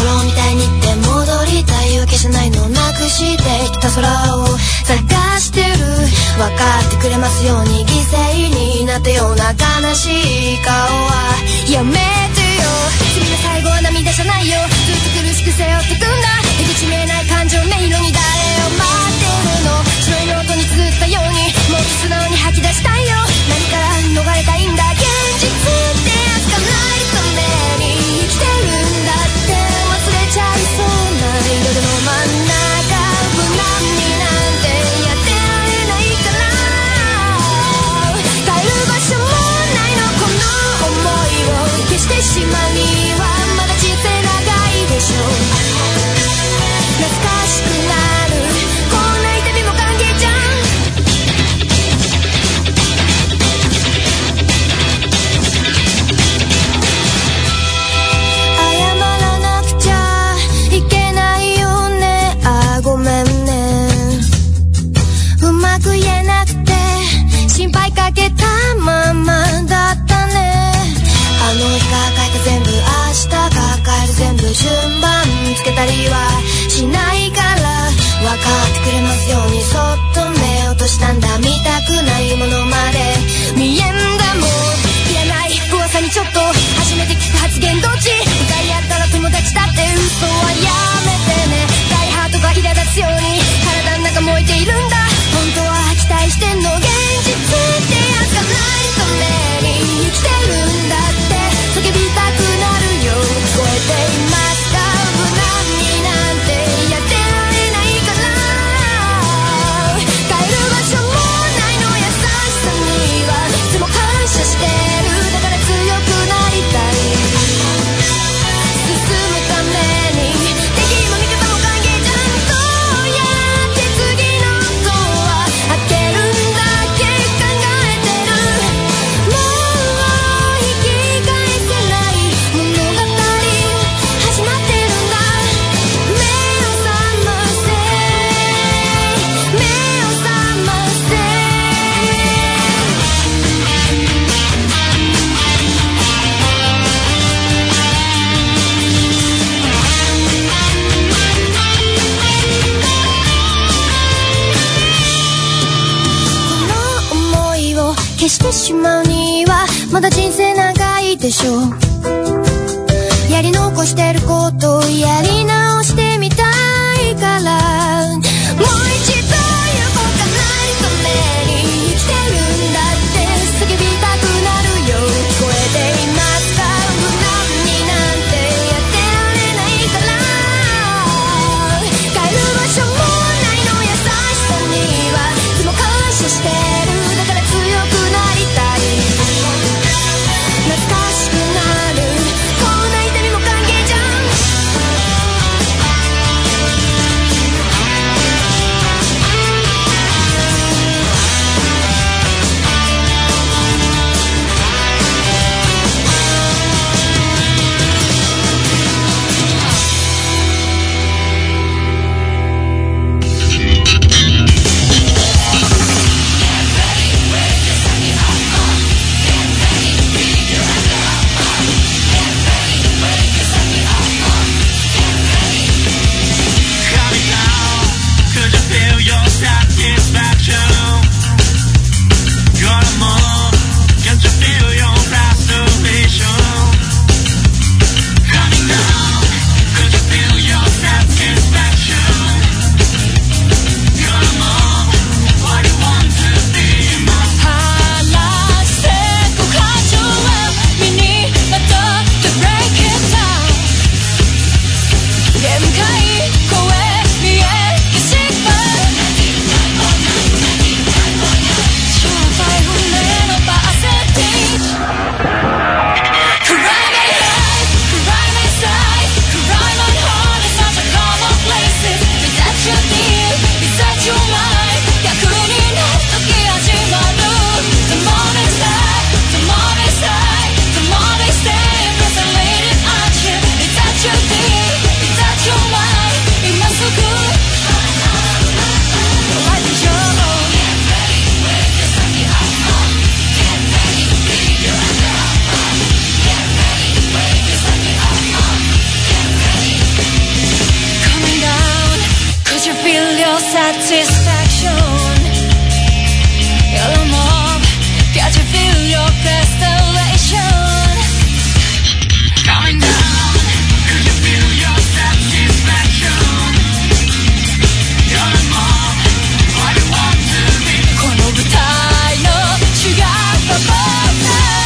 Speaker 3: 頃みたいにって戻りたいわけじゃないの、なくしてきた空を探してる、分かってくれますように犠牲になったような悲しい顔はやめてよ。君の最後は涙じゃないよ、ずっと苦しく背負ってくんだ出口見えない感情、音色に誰を待ってるの、白いノートに綴ったようにもっと素直に吐き出したいよ。何から逃れたいんだ、現実ってやつがないために生きてるんだって忘れちゃいそうな夜の真ん中、無難になんてやってられないから帰る場所もないの、この想いを消してしまうにはまだ人生長いでしょう。懐かしくなるこんな痛みも歓迎じゃん。謝らなくちゃいけないよね、あ、ごめんね、うまく言えなくて心配かけたままだったね。あの日抱えた全部、明日抱える全部、順番つけたりはしないから分かってくれますようにそっと目を落としたんだ、見たくないものまで見えんだもん。いらない噂にちょっと初めて聞く発言、どっち向かい合ったら友達だって嘘はやめてね。大ハートが苛立つように体の中燃えているんだ、本当は期待してんの、現実ってやつがないために生きてるんだって叫びたくなるよ、聞こえていますか、無難になんてやってられないから帰る場所もないの、優しさにはいつも感謝してる、だから強くなりたい、進むために敵も味方も歓迎じゃん。どうやって次のドア開けるんだっけ考えてる、もう引き返せない物語始まってるんだ。目を覚ませ、目を覚ませ。この想いを消してしまうにはまだ人生長いでしょう。やり残してることをやり直してみたいから、もう一度行こうかないために生きてるんだって叫びたくなるよ、聞こえていますか、無難になんてやってられないから帰る場所もないの、優しさにはいつも感謝してる、だから強くなりたい、懐かしくなるこんな痛みも歓迎じゃん。 your satisfaction. You're the mob, can't you feel your frustration? Coming down, could you feel your satisfaction? You're the mob, what you want to be. この舞台の主役は僕だ。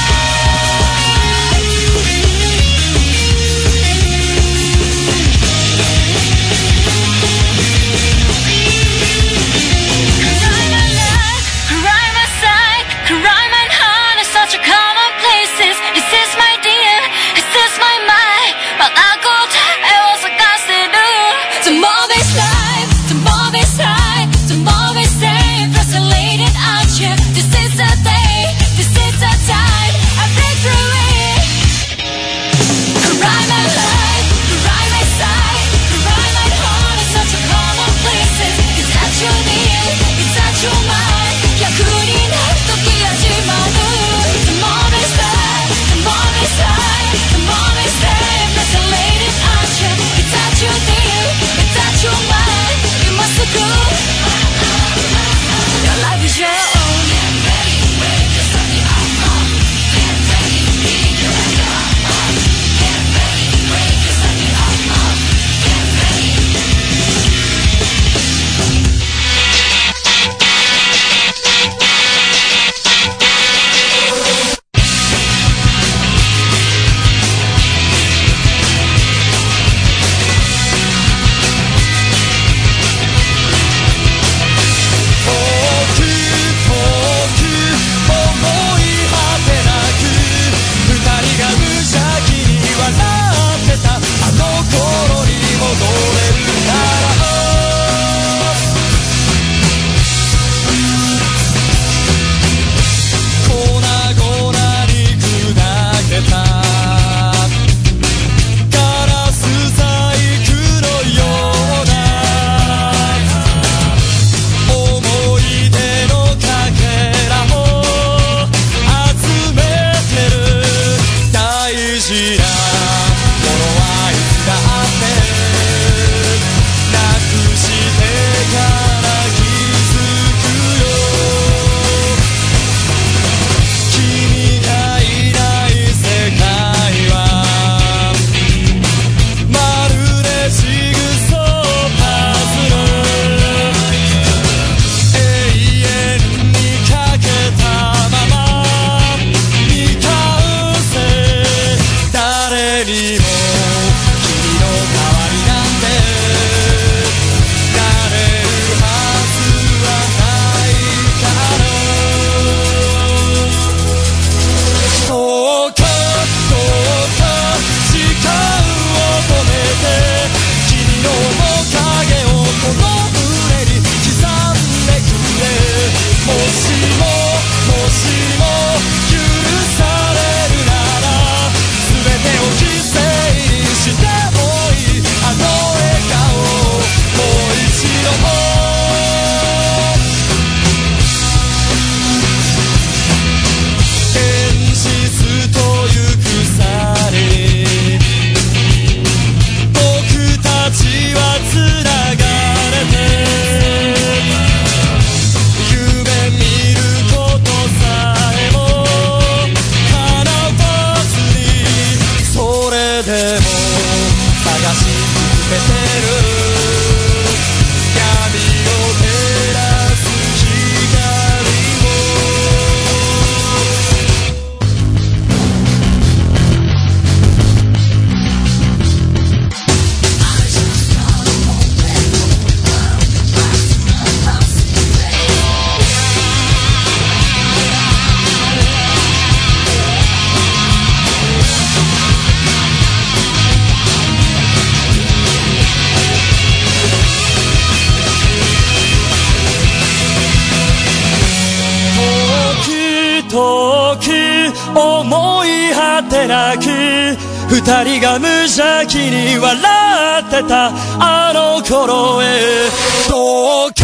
Speaker 5: 思い果てなく二人が無邪気に笑ってたあの頃へどうか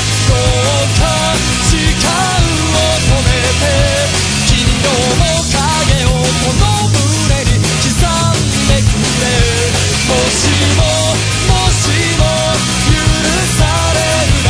Speaker 5: 時間を止めて君の面影をこの胸に刻んでくれもしも許される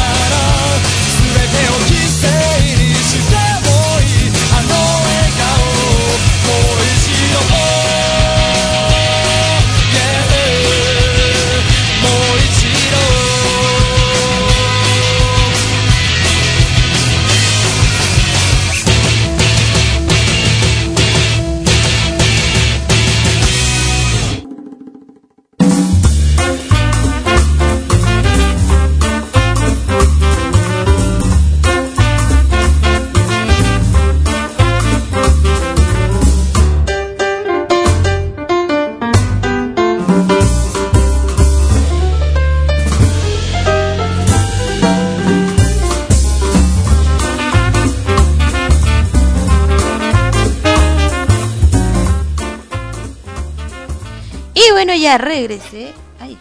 Speaker 1: Y bueno, ya regresé. Ay.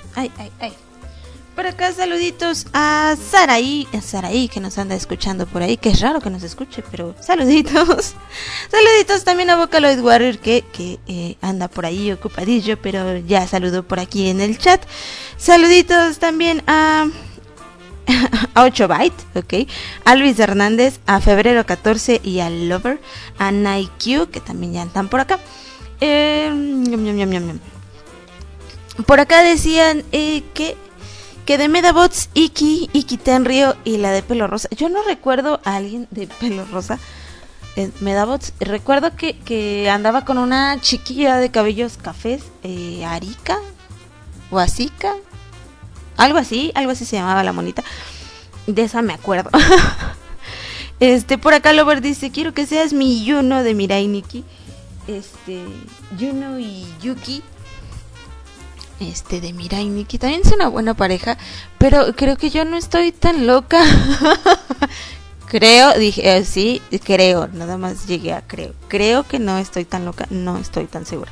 Speaker 1: Por acá saluditos a Saraí, que nos anda escuchando por ahí, que es raro que nos escuche, pero saluditos. Saluditos también a Vocaloid Warrior que anda por ahí ocupadillo, pero ya saludó por aquí en el chat. Saluditos también a 8byte, ok, a Luis Hernández, a Febrero 14 y a Lover, a Nike, que también ya están por acá. Por acá decían que de Medabots, Iki Tenryo y la de pelo rosa. Yo no recuerdo a alguien de pelo rosa. Medabots, recuerdo que andaba con una chiquilla de cabellos cafés, Arika o Asika, algo así se llamaba la monita. De esa me acuerdo. Por acá Lover dice, quiero que seas mi Yuno de Mirai Nikki. Yuno y Yuki. De Mirai Nikki también es una buena pareja, pero creo que yo no estoy tan loca. Dije, sí, creo, nada más llegué a creo que no estoy tan loca, no estoy tan segura.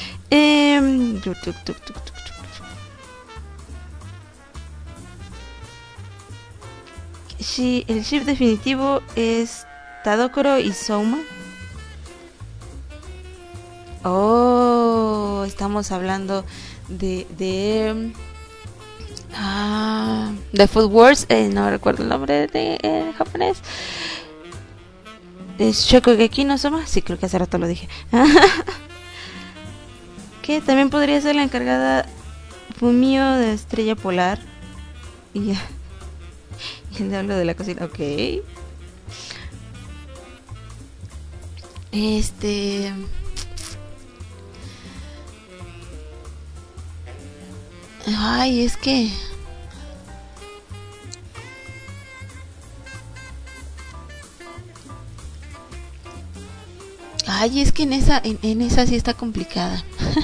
Speaker 1: Sí, el ship definitivo es Tadokoro y Souma. Oh, estamos hablando de Food Wars, no recuerdo el nombre de japonés. ¿Es Shokugeki no Soma? Sí, creo que hace rato lo dije. Que también podría ser la encargada Fumio de Estrella Polar. Y ya. Y el diablo de la cocina, ok. Ay, es que en esa sí está complicada.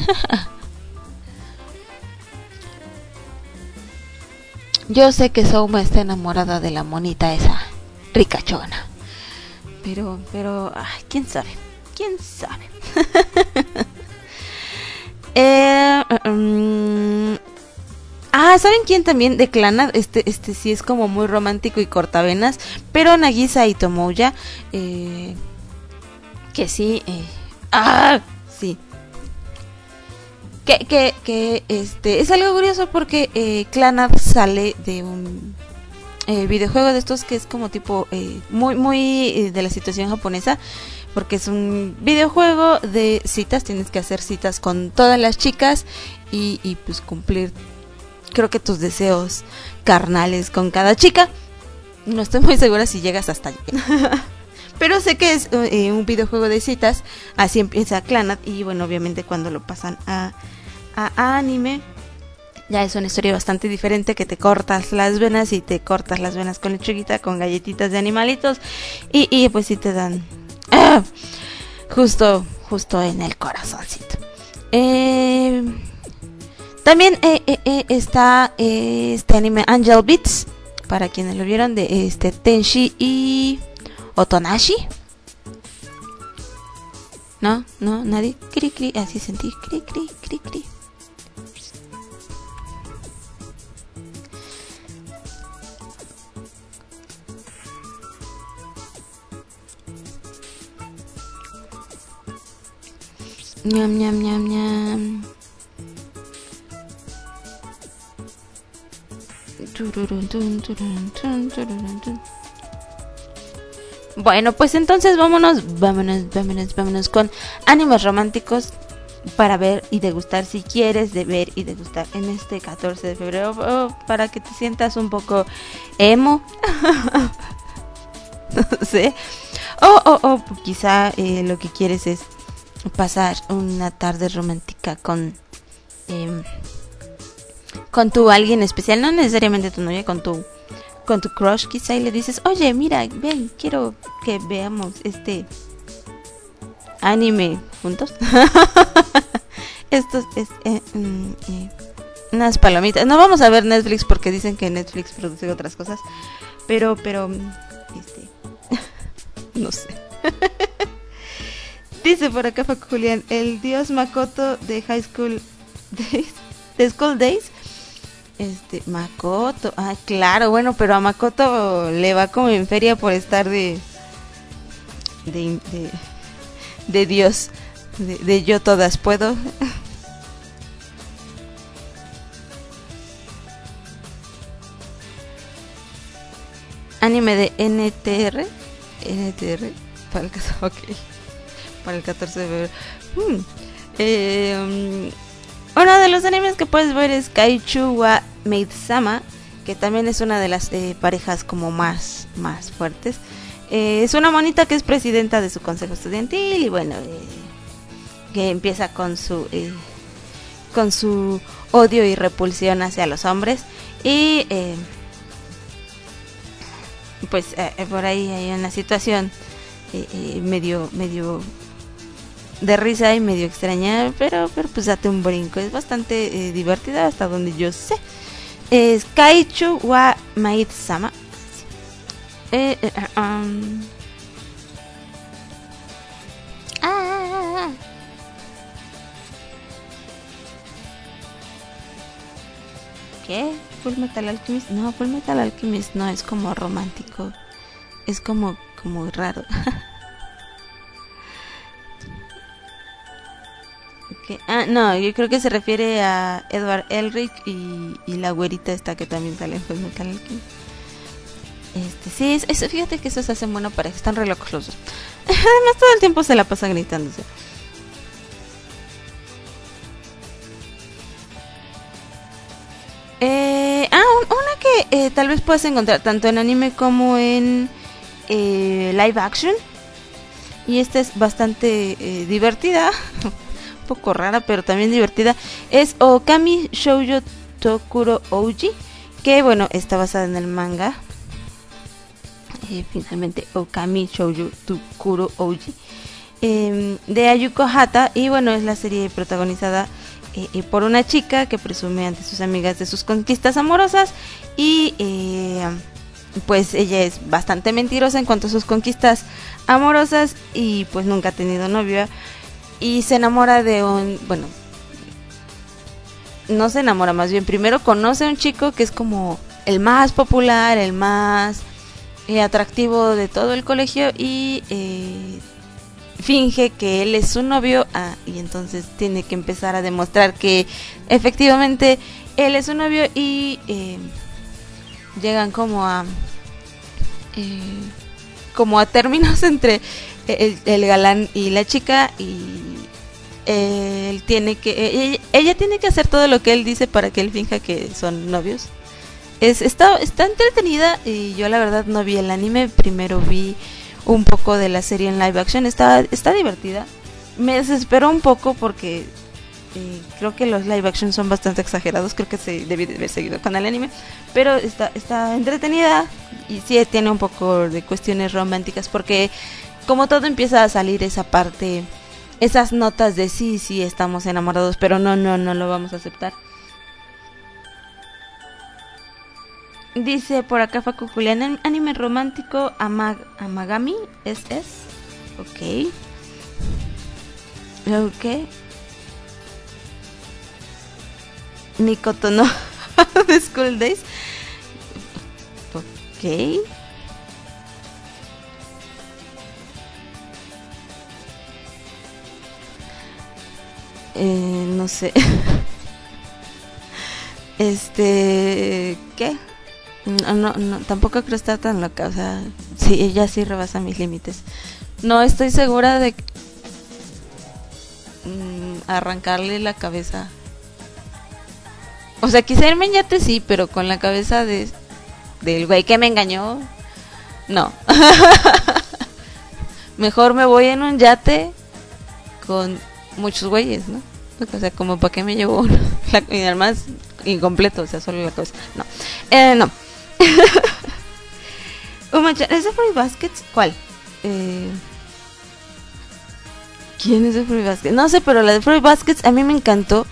Speaker 1: Yo sé que Souma está enamorada de la monita esa ricachona. Pero ay, quién sabe. ¿Saben quién también? De Clannad, sí es como muy romántico y cortavenas, pero Nagisa y Tomoya, que sí, sí. Que es algo curioso porque Clannad sale de un videojuego de estos que es como tipo muy de la situación japonesa, porque es un videojuego de citas, tienes que hacer citas con todas las chicas y pues cumplir, creo que tus deseos carnales con cada chica. No estoy muy segura si llegas hasta allí. Pero sé que es un videojuego de citas. Así empieza Clannad. Y bueno, obviamente cuando lo pasan a anime, ya es una historia bastante diferente, que te cortas las venas y te cortas las venas con lechuguita, con galletitas de animalitos. Y pues sí te dan justo en el corazoncito. También está este anime Angel Beats, para quienes lo vieron, de Tenshi y Otonashi. No, nadie. Cri cri, así sentí. Cri cri cri cri. Ñam ñam ñam ñam. Bueno, pues entonces vámonos con animes románticos para ver y degustar, si quieres de ver y degustar en este 14 de febrero, para que te sientas un poco emo. No sé. O quizá lo que quieres es pasar una tarde romántica con tu alguien especial, no necesariamente tu novia, con tu crush quizá, y le dices, oye, mira, ven, quiero que veamos este anime juntos. Esto es unas palomitas. No vamos a ver Netflix porque dicen que Netflix produce otras cosas, pero no sé. Dice por acá Julián, el dios Makoto de High School de School Days. Makoto, claro, bueno, pero a Makoto le va como en feria por estar de Dios, de yo todas puedo. Anime de NTR para el 14 de febrero. Uno de los animes que puedes ver es Kaichu wa Maid-sama, que también es una de las parejas como más fuertes. Es una monita que es presidenta de su consejo estudiantil y bueno, que empieza con su odio y repulsión hacia los hombres y pues por ahí hay una situación medio de risa y medio extraña, pero pues date un brinco, es bastante divertida hasta donde yo sé. Es Kaichu wa Maid-sama. ¿Qué? Full Metal Alchemist. No, Full Metal Alchemist no es como romántico, es como raro. No, yo creo que se refiere a Edward Elric y la güerita esta que también sale en Full Metal Alchemist. Sí, eso, fíjate que esos hacen buena pareja, están re locos los dos. Además todo el tiempo se la pasan gritándose. Una que tal vez puedas encontrar tanto en anime como en live action. Y esta es bastante divertida. Un poco rara, pero también divertida. Es Okami Shoujo Tokuro Ouji, que bueno, está basada en el manga. Finalmente, Okami Shoujo Tokuro Ouji, de Ayuko Hata. Y bueno, es la serie protagonizada por una chica que presume ante sus amigas de sus conquistas amorosas. Y pues ella es bastante mentirosa en cuanto a sus conquistas amorosas. Y pues nunca ha tenido novio. Y se enamora de bueno, no se enamora, más bien primero conoce a un chico que es como el más popular, el más atractivo de todo el colegio. Y finge que él es su novio. Y entonces tiene que empezar a demostrar que efectivamente él es su novio. Y llegan como a términos entre el galán y la chica. Y ella tiene que hacer todo lo que él dice para que él finja que son novios. Está entretenida. Y yo la verdad no vi el anime, primero vi un poco de la serie en live action. Está divertida. Me desesperó un poco porque creo que los live action son bastante exagerados. Creo que se debe de haber seguido con el anime, pero está entretenida. Y sí tiene un poco de cuestiones románticas, porque como todo empieza a salir esa parte, esas notas de sí estamos enamorados, pero no lo vamos a aceptar. Dice por acá Facu Julián, anime romántico Amagami es ok. Mikoto no de School Days, ok. No sé. ¿Qué? No, tampoco creo estar tan loca. O sea, sí, ella sí rebasa mis límites. No estoy segura de arrancarle la cabeza. O sea, quizá irme en yate sí, pero con la cabeza del güey que me engañó, no. Mejor me voy en un yate con muchos güeyes, ¿no? O sea, como para qué me llevo uno. Y además incompleto, o sea, solo la cabeza. No. ¿Es de Fruit Baskets? ¿Cuál? ¿Quién es de Fruit Baskets? No sé, pero la de Fruit Baskets a mí me encantó.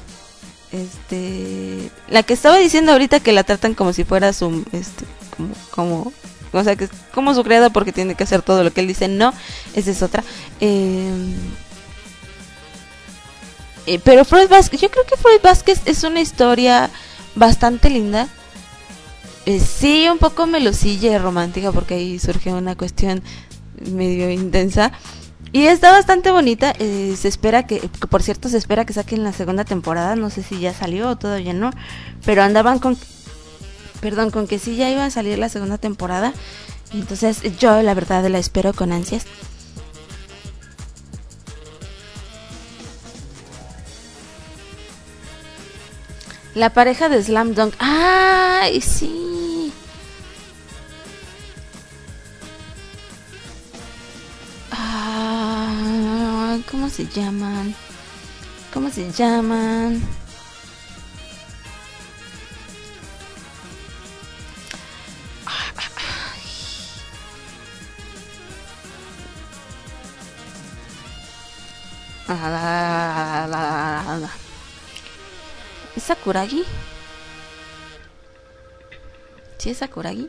Speaker 1: La que estaba diciendo ahorita, que la tratan como si fuera su como o sea, que es como su criada porque tiene que hacer todo lo que él dice. No, esa es otra. Pero Fruit Basket, yo creo que Fruit Basket es una historia bastante linda. Sí, un poco melosilla y romántica, porque ahí surge una cuestión medio intensa. Y está bastante bonita. Se espera que, por cierto, se espera que saquen la segunda temporada. No sé si ya salió o todavía no. Pero andaban con que sí ya iba a salir la segunda temporada. Entonces yo la verdad la espero con ansias. La pareja de Slam Dunk. ¡Ay, sí! ¿Cómo se llaman? ¿Cómo se llaman? ¿Es Sakuragi? ¿Sí es Sakuragi?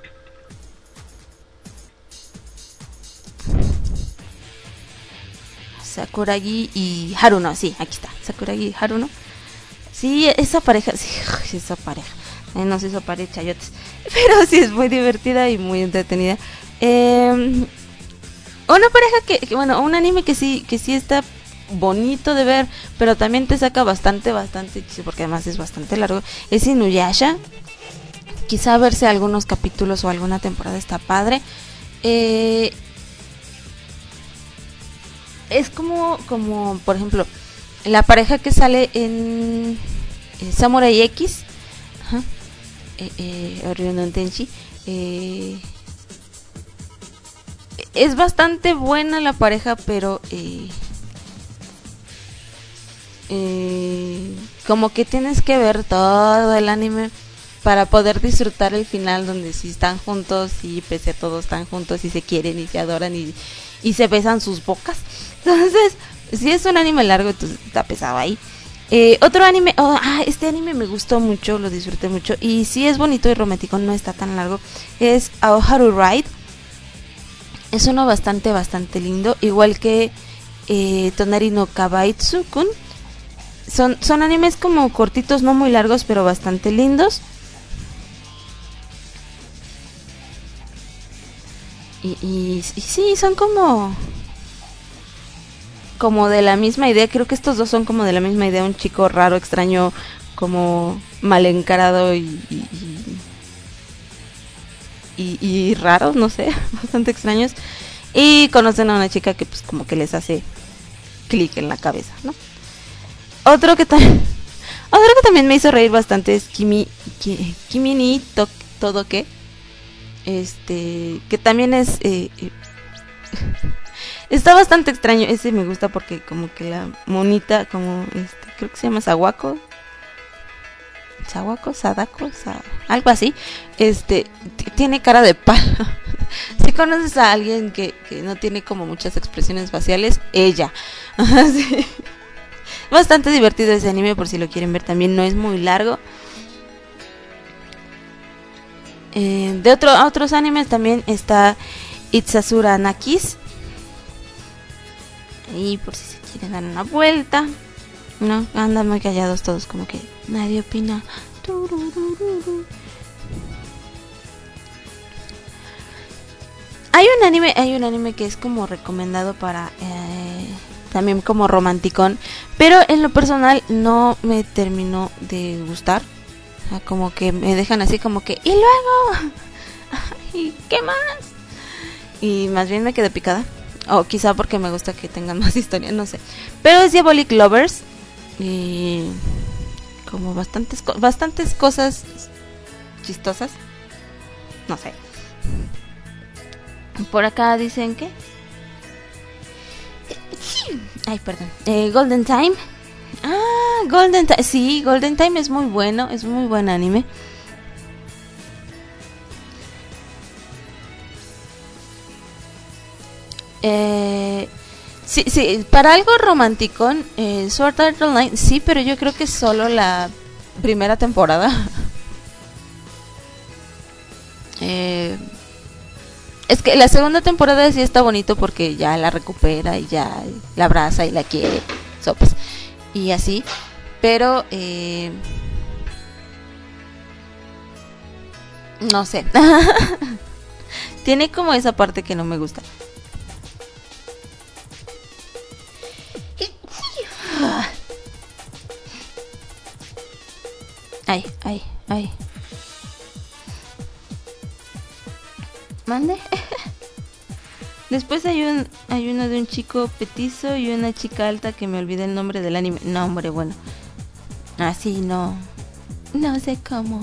Speaker 1: Sakuragi y Haruno, sí, aquí está. Sakuragi y Haruno. Sí, esa pareja, sí, esa pareja. No se hizo pareja chayotes. Pero sí es muy divertida y muy entretenida. Una pareja que bueno, un anime que sí está bonito de ver, pero también te saca bastante, porque además es bastante largo, es Inuyasha. Quizá verse algunos capítulos o alguna temporada está padre. Es como por ejemplo la pareja que sale en Samurai X, Orionon Tenshi. Es bastante buena la pareja, pero como que tienes que ver todo el anime para poder disfrutar el final, donde sí están juntos y pese a todo están juntos y se quieren y se adoran y se besan sus bocas. Entonces, sí es un anime largo, entonces está pesado ahí. Otro anime, este anime me gustó mucho, lo disfruté mucho y sí es bonito y romántico, no está tan largo. Es Aoharu Ride. Es uno bastante lindo, igual que Tonari no Kabaitsu-kun. Son animes como cortitos, no muy largos, pero bastante lindos. Y sí, son como de la misma idea. Creo que estos dos son como de la misma idea. Un chico raro, extraño, como mal encarado y raros, no sé, bastante extraños. Y conocen a una chica que pues como que les hace clic en la cabeza, ¿no? Otro que también me hizo reír bastante es Kimi ni Todoke. Que también es está bastante extraño. Ese me gusta porque como que la monita, como creo que se llama Sadako, algo así. Tiene cara de palo. Si conoces a alguien que no tiene como muchas expresiones faciales, ella. Sí. Bastante divertido ese anime, por si lo quieren ver, también no es muy largo. De otros animes también está Itsasura Nakis. Y por si se quieren dar una vuelta. No, andan muy callados todos, como que nadie opina. Hay un anime que es como recomendado para también como romanticón, pero en lo personal no me terminó de gustar. O sea, como que me dejan así como que y luego ¿y qué más? Y más bien me quedé picada. O quizá porque me gusta que tengan más historia, no sé. Pero es Diabolic Lovers. Y como bastantes cosas chistosas. No sé. Por acá dicen que perdón. Golden Time. Golden Time. Sí, Golden Time es muy bueno. Es muy buen anime. Sí, para algo romanticón, Sword Art Online, sí, pero yo creo que solo la primera temporada. Es que la segunda temporada sí está bonito porque ya la recupera y ya la abraza y la quiere. Sopes. y así, pero no sé. Tiene como esa parte que no me gusta. Ay, ay, ay. Mande. Después hay uno de un chico petizo y una chica alta que me olvidé el nombre del anime. No, hombre, bueno. Así no sé cómo.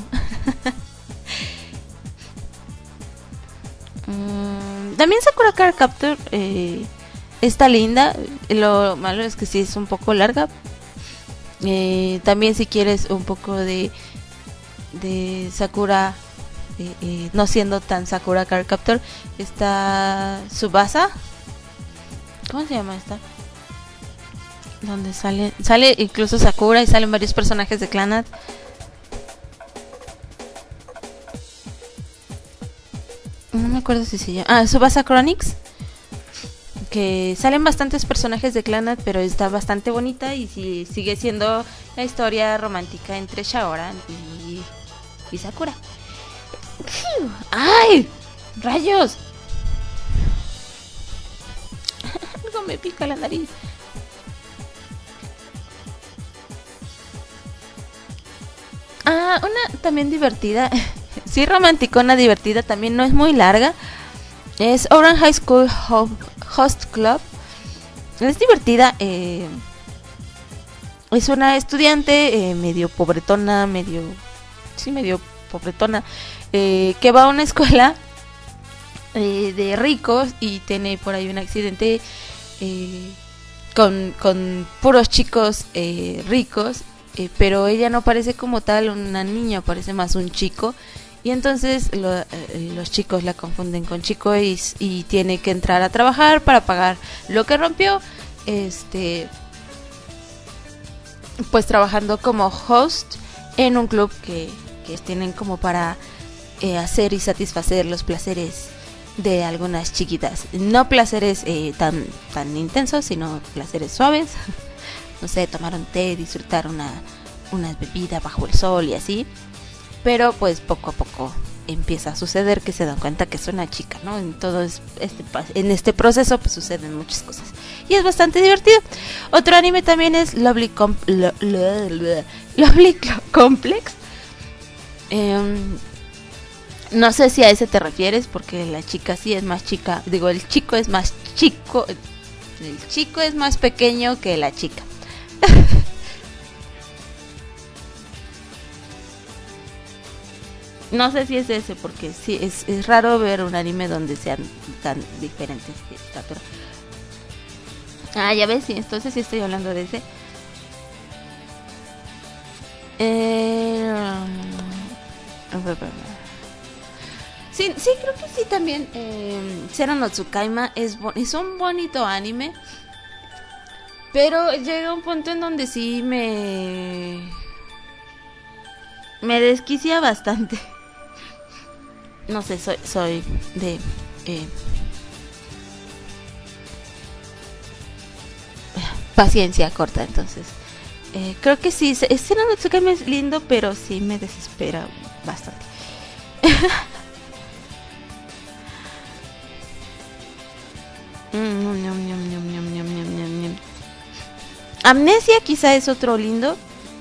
Speaker 1: También Sakura Card Captor está linda. Lo malo es que sí es un poco larga. También si quieres un poco de Sakura, no siendo tan Sakura Card Captor, está Tsubasa. ¿Cómo se llama esta? Donde sale incluso Sakura y salen varios personajes de Clannad. No me acuerdo si se llama. Tsubasa Chronicles. Que salen bastantes personajes de Clannad, pero está bastante bonita y sigue siendo la historia romántica entre Shaoran y Sakura. ¡Ay! ¡Rayos! Algo me pica la nariz. Una también divertida. Sí, romanticona, divertida. También no es muy larga. Es Orange High School Host Club. Es divertida. Es una estudiante medio pobretona, medio pobretona, que va a una escuela de ricos y tiene por ahí un accidente con puros chicos ricos, pero ella no parece como tal una niña, parece más un chico. Y entonces los chicos la confunden con chico y tiene que entrar a trabajar para pagar lo que rompió. Pues trabajando como host en un club que tienen como para hacer y satisfacer los placeres de algunas chiquitas. No placeres tan intensos, sino placeres suaves. No sé, tomar un té, disfrutar una bebida bajo el sol y así. Pero pues poco a poco empieza a suceder que se dan cuenta que es una chica, ¿no? En todo en este proceso pues suceden muchas cosas y es bastante divertido. Otro anime también es Lovely Complex. No sé si a ese te refieres, porque la chica sí es más chica. Digo, el chico es más chico. El chico es más pequeño que la chica. No sé si es ese, porque sí, es raro ver un anime donde sean tan diferentes de estatura. Ya ves, sí, entonces sí estoy hablando de ese. Sí, creo que sí también. Sera no Tsukaima es un bonito anime, pero llega un punto en donde sí me desquicia bastante. No sé, soy de paciencia corta, entonces creo que sí. Sera no Tsukaima es lindo, pero sí me desespera bastante. Amnesia quizá es otro lindo.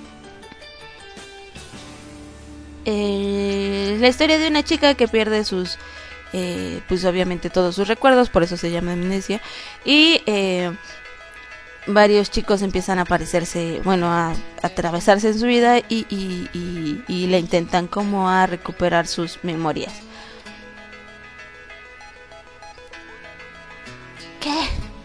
Speaker 1: La historia de una chica que pierde sus pues obviamente todos sus recuerdos, por eso se llama Amnesia. Y varios chicos empiezan a aparecerse, bueno, a atravesarse en su vida y le intentan como a recuperar sus memorias. ¿Qué?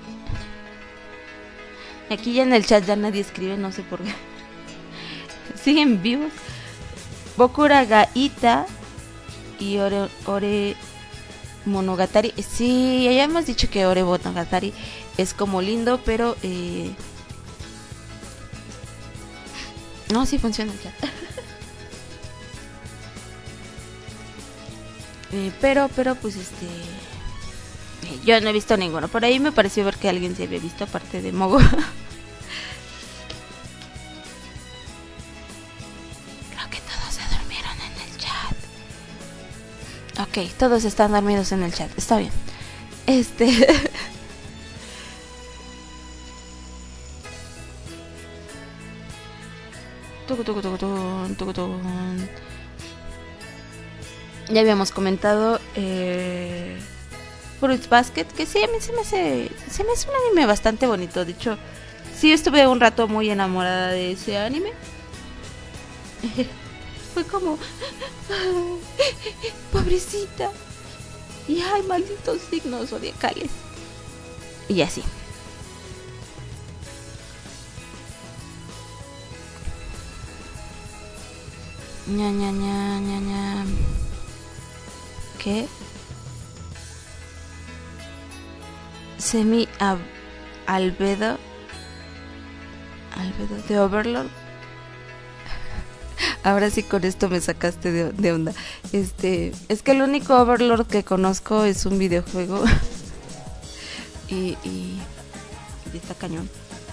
Speaker 1: Aquí ya en el chat ya nadie escribe, no sé por qué. Siguen vivos. Bokura ga Ita y Ore Monogatari. Sí, ya hemos dicho que Ore Monogatari es como lindo, pero no, sí funciona el chat. Pero pues yo no he visto ninguno. Por ahí me pareció ver que alguien se había visto aparte de Mogo. Ok, todos están dormidos en el chat, está bien. Ya habíamos comentado Fruits Basket, que sí, a mí se me hace un anime bastante bonito. De hecho, sí estuve un rato muy enamorada de ese anime. Fue como pobrecita. Y ay, malditos signos zodiacales. Y así. Ña. ¿Qué? Albedo de Overlord. Ahora sí, con esto me sacaste de onda. Es que el único Overlord que conozco es un videojuego. y está cañón.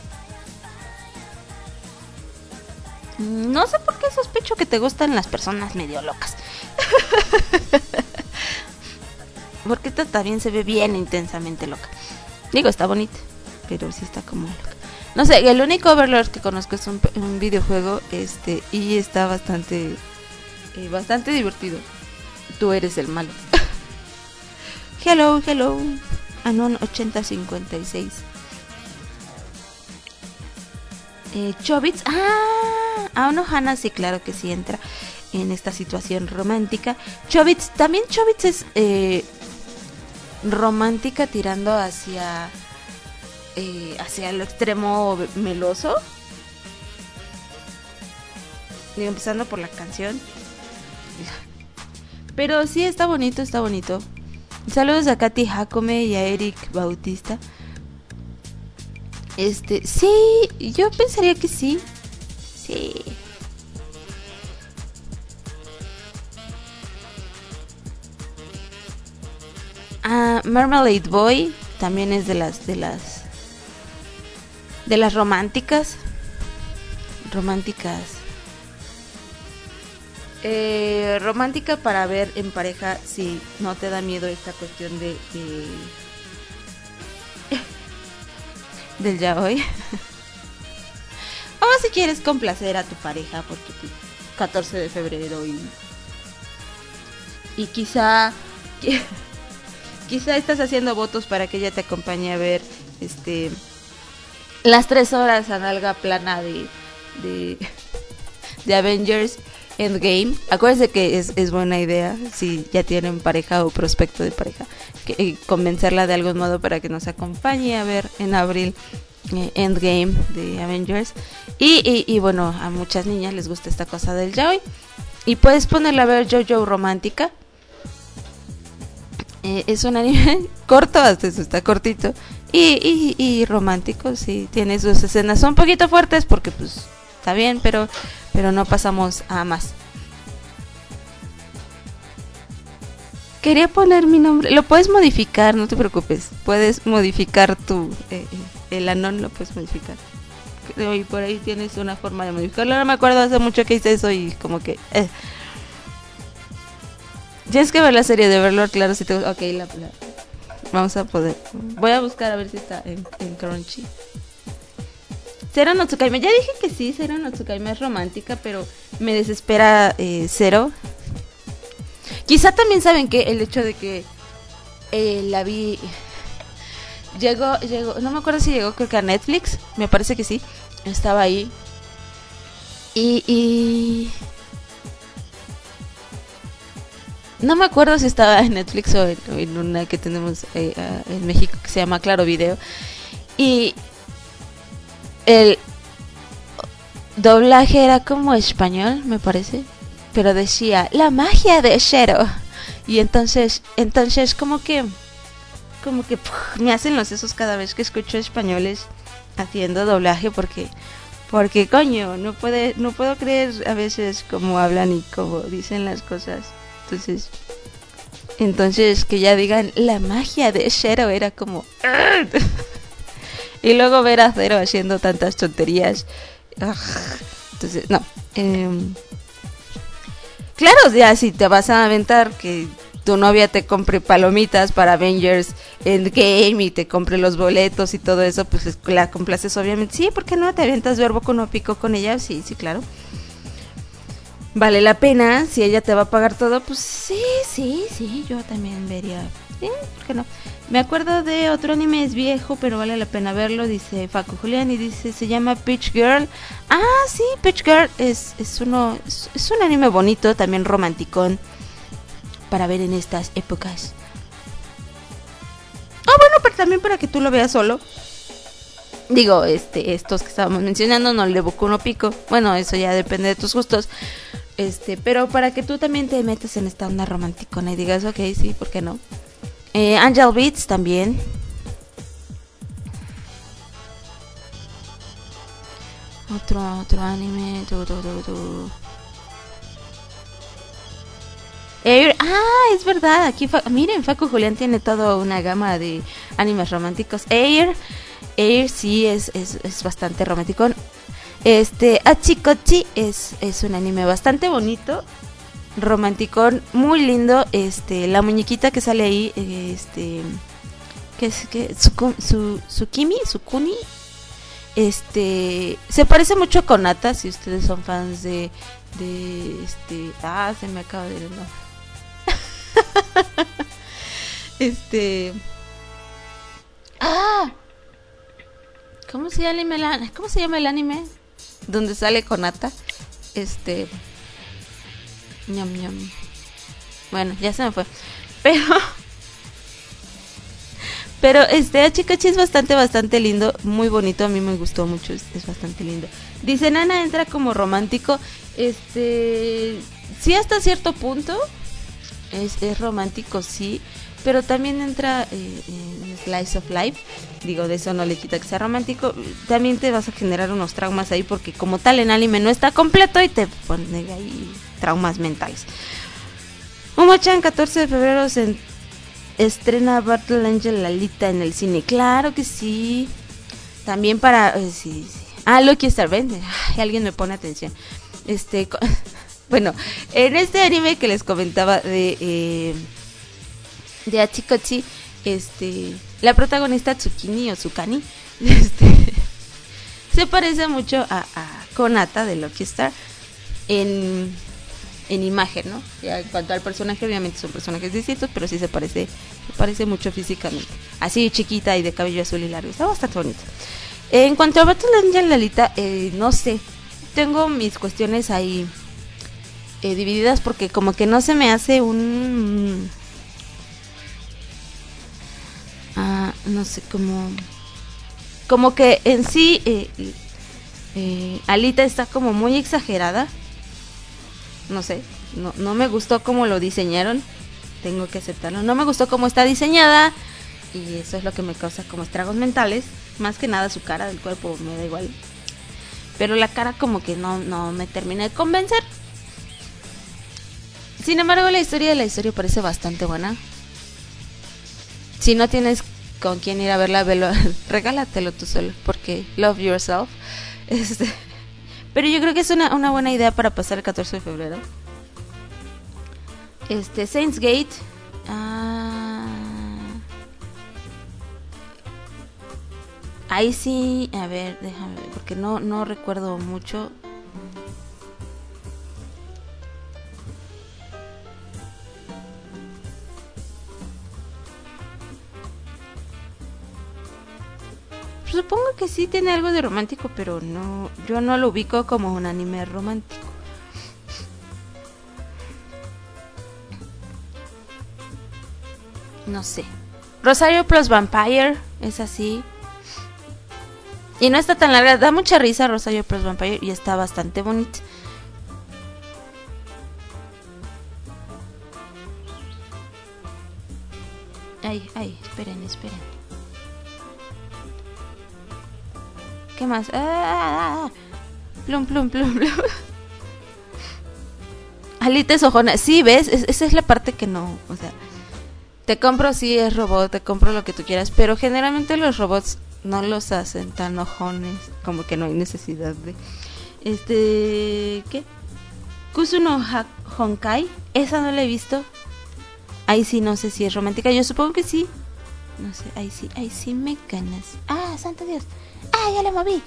Speaker 1: No sé por qué sospecho que te gustan las personas medio locas. Porque esta también se ve bien intensamente loca. Digo, está bonita, pero sí está como loca. No sé, el único Overlord que conozco es un videojuego, y está bastante divertido. Tú eres el malo. Hello. Anon 8056. Chobits. Ono Hana, sí, claro que sí entra en esta situación romántica. Chobits es romántica tirando hacia lo extremo meloso. Digo, empezando por la canción. Pero sí, está bonito. Saludos a Katy Hakome y a Eric Bautista. Sí, yo pensaría que sí. Sí. Marmalade Boy también es de las románticas. Romántica para ver en pareja si no te da miedo esta cuestión del yaoi. O si quieres complacer a tu pareja porque 14 de febrero y quizá estás haciendo votos para que ella te acompañe a ver las 3 horas a nalga plana de Avengers Endgame. Acuérdense que es buena idea, si ya tienen pareja o prospecto de pareja, convencerla de algún modo para que nos acompañe a ver en abril Endgame de Avengers. Y bueno, a muchas niñas les gusta esta cosa del yaoi. Y puedes ponerla a ver JoJo Romántica. Es un anime corto, hasta eso está cortito. Y romántico, sí, tiene sus escenas. Son un poquito fuertes porque pues está bien, pero no pasamos a más. Quería poner mi nombre. Lo puedes modificar, no te preocupes. Puedes modificar el anon, lo puedes modificar. Y por ahí tienes una forma de modificarlo. No me acuerdo, hace mucho que hice eso y como que... Tienes que ver la serie de Overlord, claro, si te gusta. Ok, vamos a poder. Voy a buscar a ver si está en Crunchy. Zero no Tsukaima, ya dije que sí, Zero no Tsukaima es romántica, pero me desespera Zero. Quizá también saben que el hecho de que la vi... Llegó, no me acuerdo si llegó, creo que a Netflix, me parece que sí, estaba ahí. Y no me acuerdo si estaba en Netflix o en una que tenemos en México que se llama Claro Video. Y el doblaje era como español, me parece, pero decía la magia de Shero. Y entonces como que me hacen los sesos cada vez que escucho españoles haciendo doblaje porque coño, no puedo creer a veces cómo hablan y cómo dicen las cosas. Entonces que ya digan la magia de Shero era como y luego ver a Zero haciendo tantas tonterías. Entonces, no. Claro, ya si te vas a aventar que tu novia te compre palomitas para Avengers Endgame y te compre los boletos y todo eso, pues la complaces obviamente. Sí, ¿por qué no? ¿Te avientas verbo con no pico con ella? Sí, sí, claro. Vale la pena, si ella te va a pagar todo, pues sí, yo también vería. Sí, ¿por qué no? Me acuerdo de otro anime, es viejo, pero vale la pena verlo, dice Facu Julián, y dice, se llama Peach Girl. Ah, sí, Peach Girl es un anime bonito, también romanticón, para ver en estas épocas. Ah, bueno, pero también para que tú lo veas solo. Digo, estos que estábamos mencionando, no el de Boku no Pico. Bueno, eso ya depende de tus gustos. Pero para que tú también te metas en esta onda romanticona y digas, ok, sí, ¿por qué no? Angel Beats también. Otro anime. Air. Ah, es verdad. Aquí miren, Facu Julián tiene toda una gama de animes románticos. Air sí es bastante romántico. Achikochi es un anime bastante bonito, romanticón, muy lindo. La muñequita que sale ahí, que es Sukuni, se parece mucho con Nata, si ustedes son fans de se me acaba de ir, no. ¿Cómo se llama el anime? Donde sale Konata. Ñam ñam. Bueno, ya se me fue. Pero Achikochi es bastante lindo, muy bonito, a mí me gustó mucho, es bastante lindo. Dice Nana entra como romántico, sí, hasta cierto punto es romántico, sí, pero también entra en Slice of Life. Digo, de eso no le quita que sea romántico. También te vas a generar unos traumas ahí, porque como tal en anime no está completo y te pone ahí traumas mentales. Momo-chan, 14 de febrero se estrena Battle Angel Alita en el cine. Claro que sí. También para... sí. Ah, Lucky Star, ven. Ay, alguien me pone atención. Bueno, en este anime que les comentaba de Achikochi, la protagonista Tsukini o Tsukani, se parece mucho a Konata de Lucky Star en imagen, ¿no? Ya, en cuanto al personaje, obviamente son personajes distintos, pero sí se parece mucho físicamente. Así chiquita y de cabello azul y largo, está bastante bonito. En cuanto a Battle Angel Alita, no sé, tengo mis cuestiones ahí divididas, porque como que no se me hace un... no sé, como que en sí Alita está como muy exagerada. No sé, no me gustó cómo lo diseñaron, tengo que aceptarlo. No me gustó cómo está diseñada, y eso es lo que me causa como estragos mentales. Más que nada su cara, del cuerpo me da igual, pero la cara como que no me termina de convencer. Sin embargo, la historia parece bastante buena. Si no tienes con quién ir a verla, velo, regálatelo tú solo, porque love yourself. Pero yo creo que es una buena idea para pasar el 14 de febrero. Saints Gate. Ahí sí, a ver, déjame ver, porque no recuerdo mucho. Supongo que sí tiene algo de romántico, pero yo no lo ubico como un anime romántico. No sé. Rosario Plus Vampire es así. Y no está tan larga, da mucha risa Rosario Plus Vampire y está bastante bonita. Ay, esperen. ¿Qué más? Plum. Alita es ojona. Sí, ¿ves? Esa es la parte que no... O sea, te compro, sí, es robot, te compro lo que tú quieras, pero generalmente los robots no los hacen tan ojones, como que no hay necesidad de... ¿Qué? Kusuno Honkai, esa no la he visto. ahí sí no sé si es romántica, yo supongo que sí. No sé, ahí sí me ganas. Ah, santo Dios. Ah, ya le moví.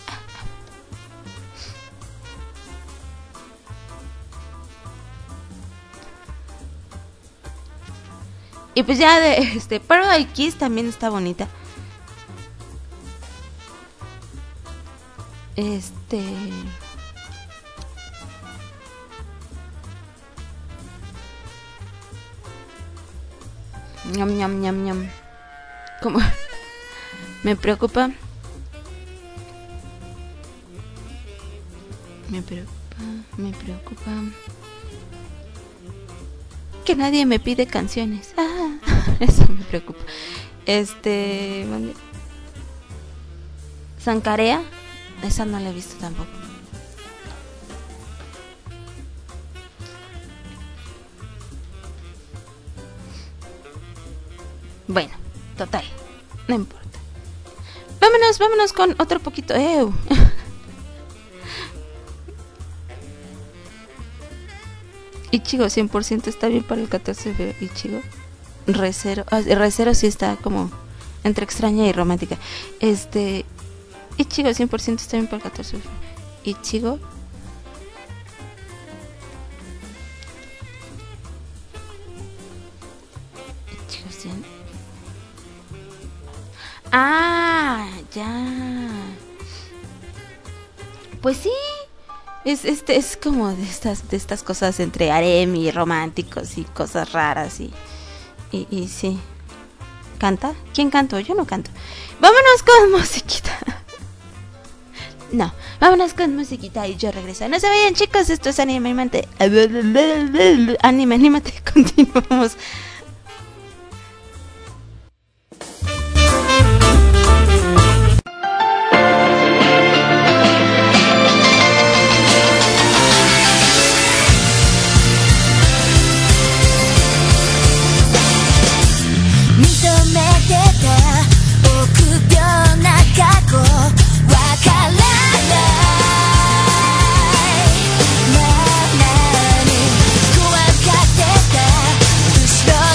Speaker 1: Y pues ya de Paradise Kiss también está bonita. Ñam, ñam, ñam, ñam. Como me preocupa. Me preocupa. Que nadie me pide canciones. Ah, eso me preocupa. Sankarea, esa no la he visto tampoco. Bueno, total, no importa. Vámonos con otro poquito. Ichigo 100% está bien para el 14 de febrero. Ichigo Recero sí está como entre extraña y romántica. Ichigo 100% está bien para el 14 de febrero. Ichigo Ah, ya. Pues sí. Es como de estas cosas entre harem y románticos y cosas raras y sí. ¿Canta? ¿Quién cantó? Yo no canto. Vámonos con musiquita. No, vámonos con musiquita y yo regreso. No se vayan, chicos, esto es Anime Animate. Anime Animate, continuamos.
Speaker 3: Stop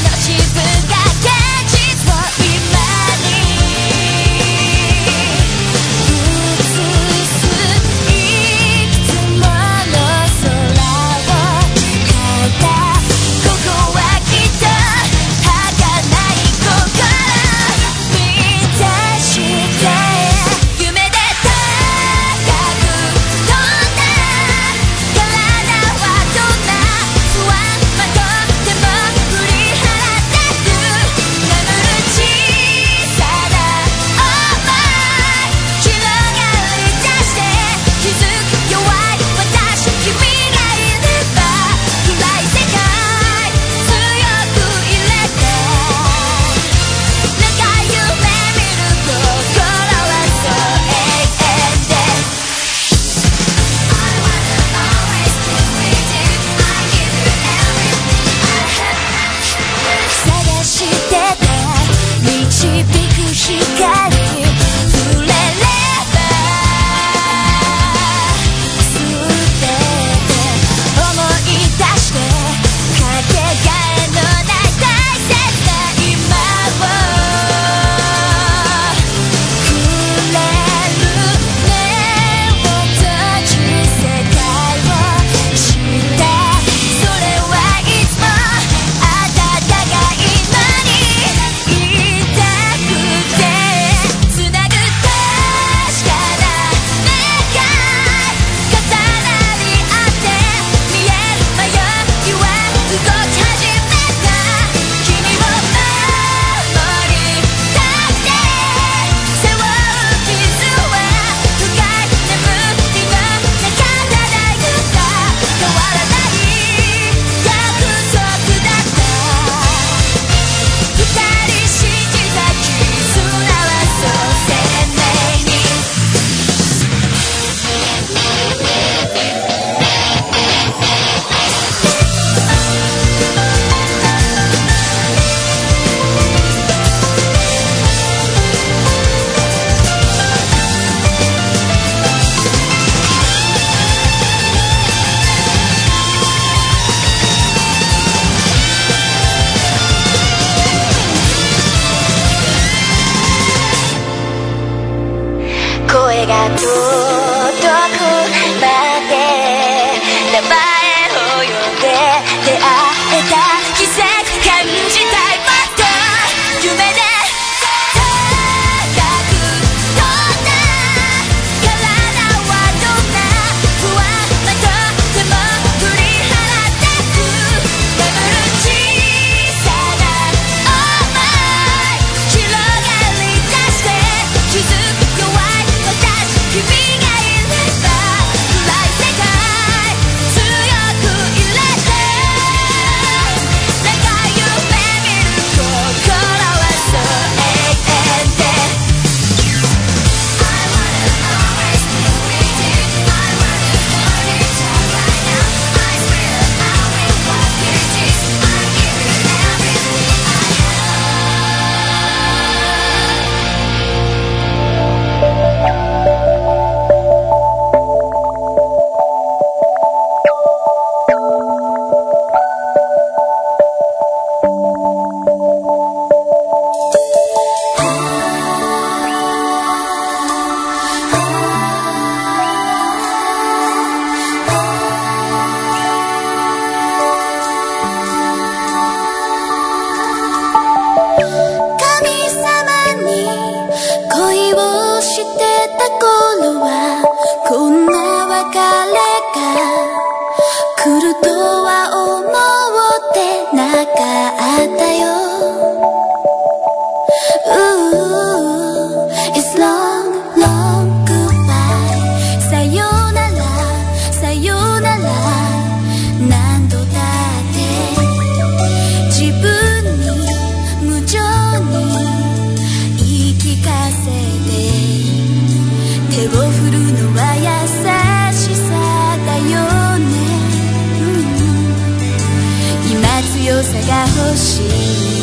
Speaker 3: 強さが欲しい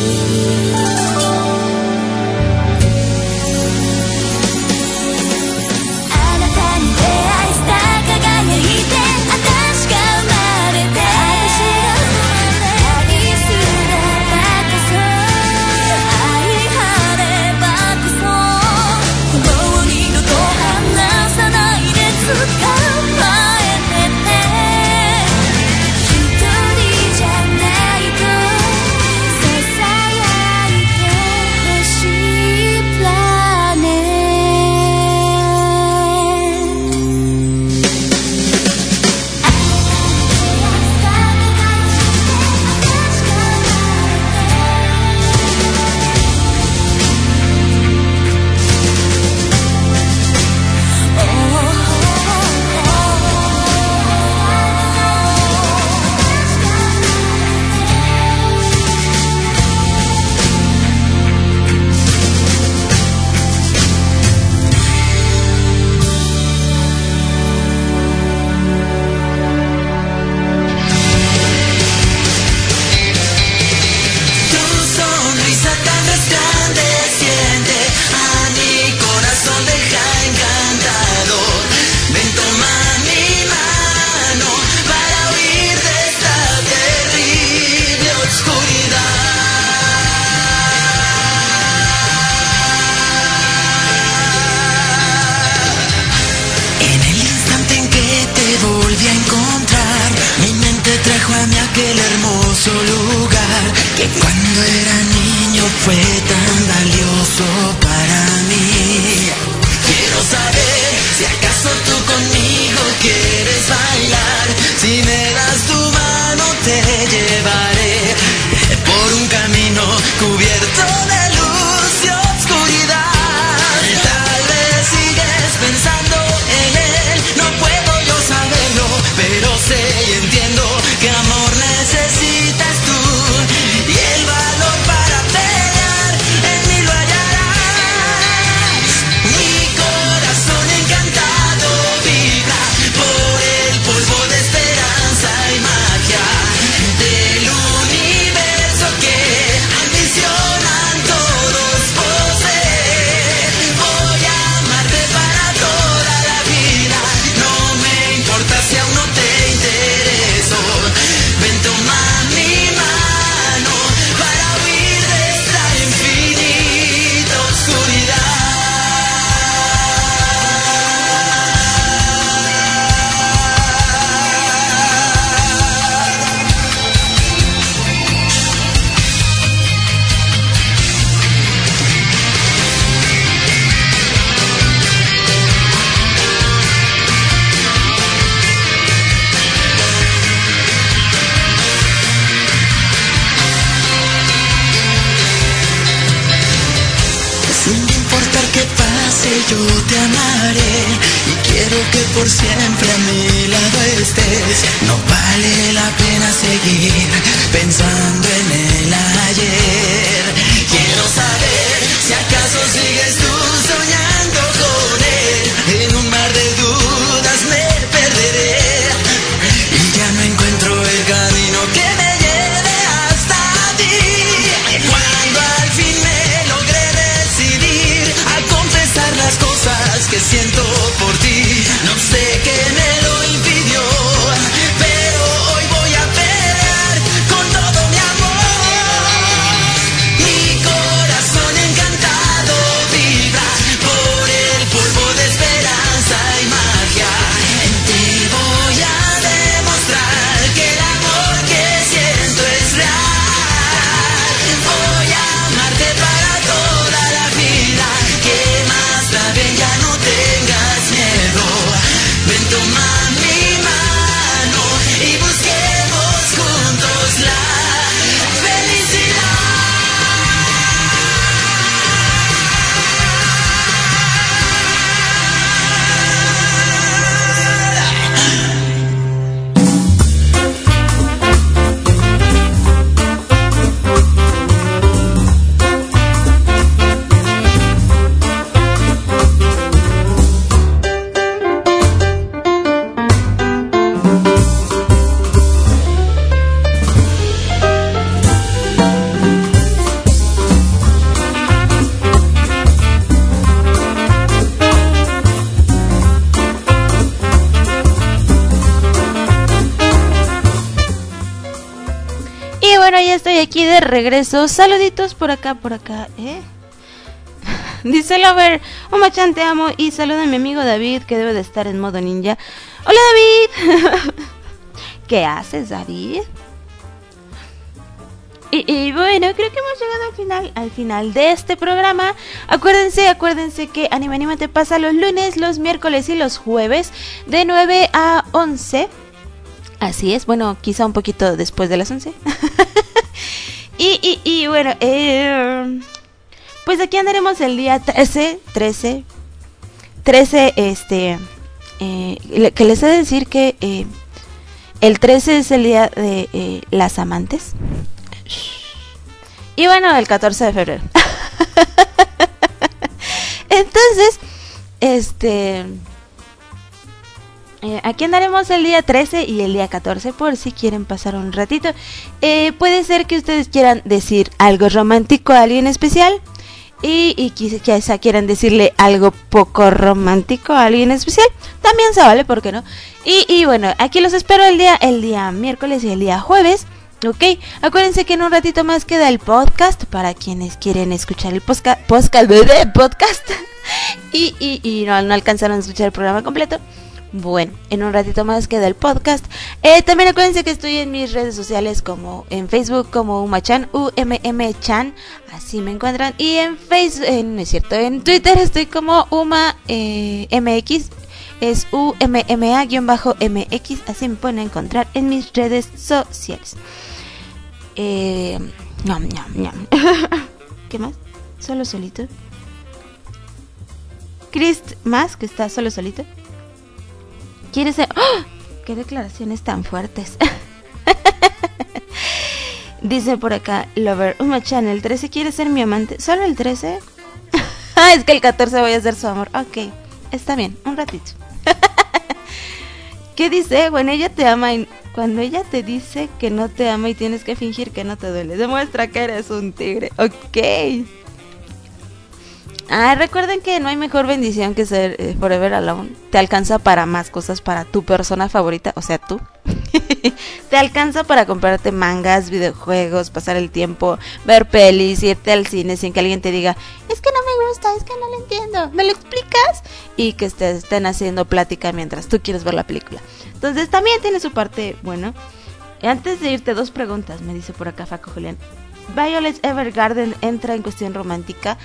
Speaker 3: あなたに出会いスター輝いて私が生まれて旅すればこそ愛晴ればこそもう二度と離さないで捕まえてね一人じゃないとささやいてほしいプラネット
Speaker 6: aquel hermoso lugar que cuando era niño fue tan valioso para mí. Quiero saber si acaso tú conmigo quieres bailar. Si me das tu mano te llevaré por un camino cubierto de luz y oscuridad. Tal vez sigues pensando en él, no puedo yo saberlo, pero sé y entiendo que amor necesitas tú y el valor para pelear en mí lo hallarás. Mi corazón encantado vibra por el polvo de esperanza y magia del universo que ambicionan todos poseer. Voy a amarte para toda la vida, no me importa si aún no te intereso. Ven, toma mi mano para huir de esta infinita oscuridad. Sin importar qué pase, yo te amaré y quiero que por siempre a mi lado estés. No vale la pena seguir pensando en el ayer. Quiero saber si acaso sigues tú soñando con él. En un mar de dudas me perderé y ya no encuentro el camino que me lleve hasta ti. Cuando al fin me logré decidir a confesar las cosas que siento por ti, no sé qué me lo impidió, pero hoy voy a pelear
Speaker 1: bueno, ya estoy aquí de regreso. Saluditos por acá, Dice Lover, Uma-chan, te amo. Y saluda a mi amigo David, que debe de estar en modo ninja. Hola, David. ¿Qué haces, David? Y bueno, creo que hemos llegado al final de este programa. Acuérdense que Anime te pasa los lunes, los miércoles y los jueves de 9 a 11. Así es, bueno, quizá un poquito después de las 11. y bueno, pues aquí andaremos el día 13, que les he de decir que el 13 es el día de las amantes. Y bueno, el 14 de febrero. Entonces, aquí andaremos el día 13 y el día 14 por si quieren pasar un ratito. Puede ser que ustedes quieran decir algo romántico a alguien especial y quizá quieran decirle algo poco romántico a alguien especial. También se vale, ¿por qué no? Y bueno, aquí los espero el día miércoles y el día jueves. Ok, acuérdense que en un ratito más queda el podcast para quienes quieren escuchar el podcast y no alcanzaron a escuchar el programa completo. Bueno, en un ratito más queda el podcast. También acuérdense que estoy en mis redes sociales, como en Facebook como Uma-chan, UMM-chan, así me encuentran. Y en Facebook, no es cierto, en Twitter estoy como Uma MX, es UMMA-MX, así me pueden encontrar en mis redes sociales. Ñam. ¿Qué más? ¿Solo solito? Christ más, que está solo solito. ¿Quieres ser? ¡Oh! ¡Qué declaraciones tan fuertes! Dice por acá Lover, Uma-chan, el 13 quiere ser mi amante. ¿Solo el 13? Es que el 14 voy a ser su amor. Ok, está bien, un ratito. ¿Qué dice? Bueno, ella te ama y cuando ella te dice que no te ama y tienes que fingir que no te duele, demuestra que eres un tigre. Ok. Recuerden que no hay mejor bendición que ser forever alone. Te alcanza para más cosas, para tu persona favorita, o sea, tú. Te alcanza para comprarte mangas, videojuegos, pasar el tiempo, ver pelis, irte al cine sin que alguien te diga, es que no me gusta, es que no lo entiendo, ¿me lo explicas? Y que estén haciendo plática mientras tú quieres ver la película. Entonces también tiene su parte, bueno. Antes de irte, 2 preguntas, me dice por acá Faco Julián. ¿Violet Evergarden entra en cuestión romántica?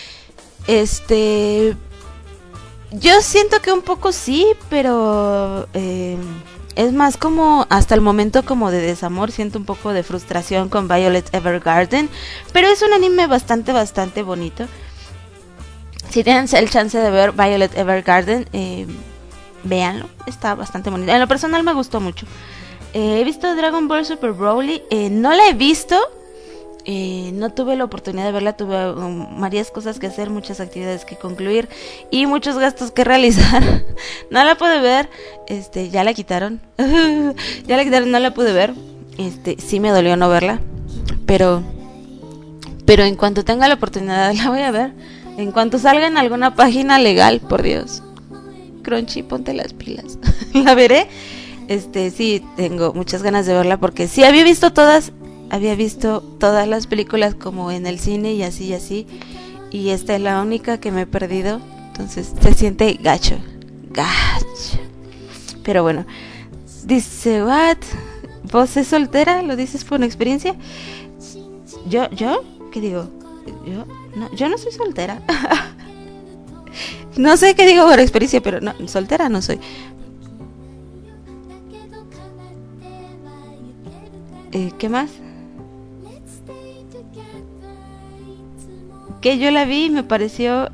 Speaker 1: Yo siento que un poco sí, pero es más como hasta el momento como de desamor. Siento un poco de frustración con Violet Evergarden, pero es un anime bastante bonito. Si tienen el chance de ver Violet Evergarden, véanlo, está bastante bonito. En lo personal me gustó mucho. He visto Dragon Ball Super Broly, no la he visto. No tuve la oportunidad de verla, tuve varias cosas que hacer, muchas actividades que concluir y muchos gastos que realizar. No la pude ver, ya la quitaron. Ya la quitaron, no la pude ver. Sí me dolió no verla, pero en cuanto tenga la oportunidad la voy a ver. En cuanto salga en alguna página legal, por Dios. Crunchy, ponte las pilas. La veré. Sí, tengo muchas ganas de verla porque sí había visto todas las películas como en el cine y así, y esta es la única que me he perdido, entonces se siente gacho, pero bueno. Dice, what, ¿vos es soltera? ¿Lo dices por una experiencia? ¿Yo? ¿Qué digo? Yo no soy soltera. No sé qué digo por experiencia, pero no, soltera no soy. ¿Qué más? Que yo la vi y me pareció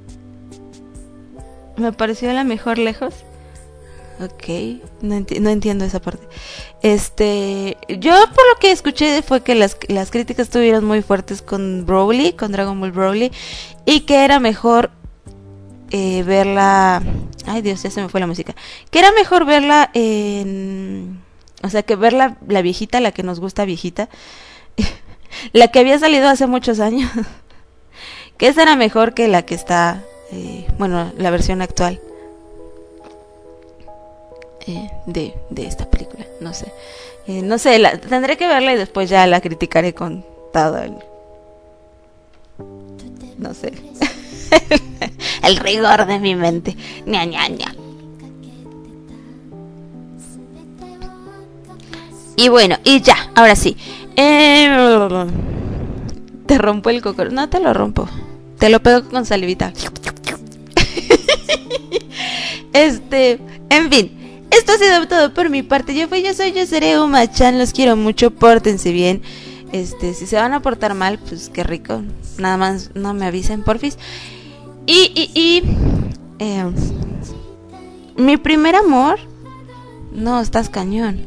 Speaker 1: la mejor lejos. Ok, no entiendo esa parte. Yo por lo que escuché fue que las críticas estuvieron muy fuertes con Broly, con Dragon Ball Broly, y que era mejor verla. Ay Dios, ya se me fue la música. Que era mejor verla o sea, que ver la viejita, la que nos gusta viejita, la que había salido hace muchos años, que esa era mejor que la que está, bueno, la versión actual de esta película, no sé. No sé, tendré que verla y después ya la criticaré con todo el... No sé. El rigor de mi mente. Ña, ña, ña. Y bueno, y ya, ahora sí. Te rompo el cocoro. No te lo rompo. Te lo pego con salivita. En fin. Esto ha sido todo por mi parte. Yo seré Uma-chan. Los quiero mucho. Pórtense bien. Si se van a portar mal, pues qué rico. Nada más no me avisen, porfis. Mi primer amor. No, estás cañón.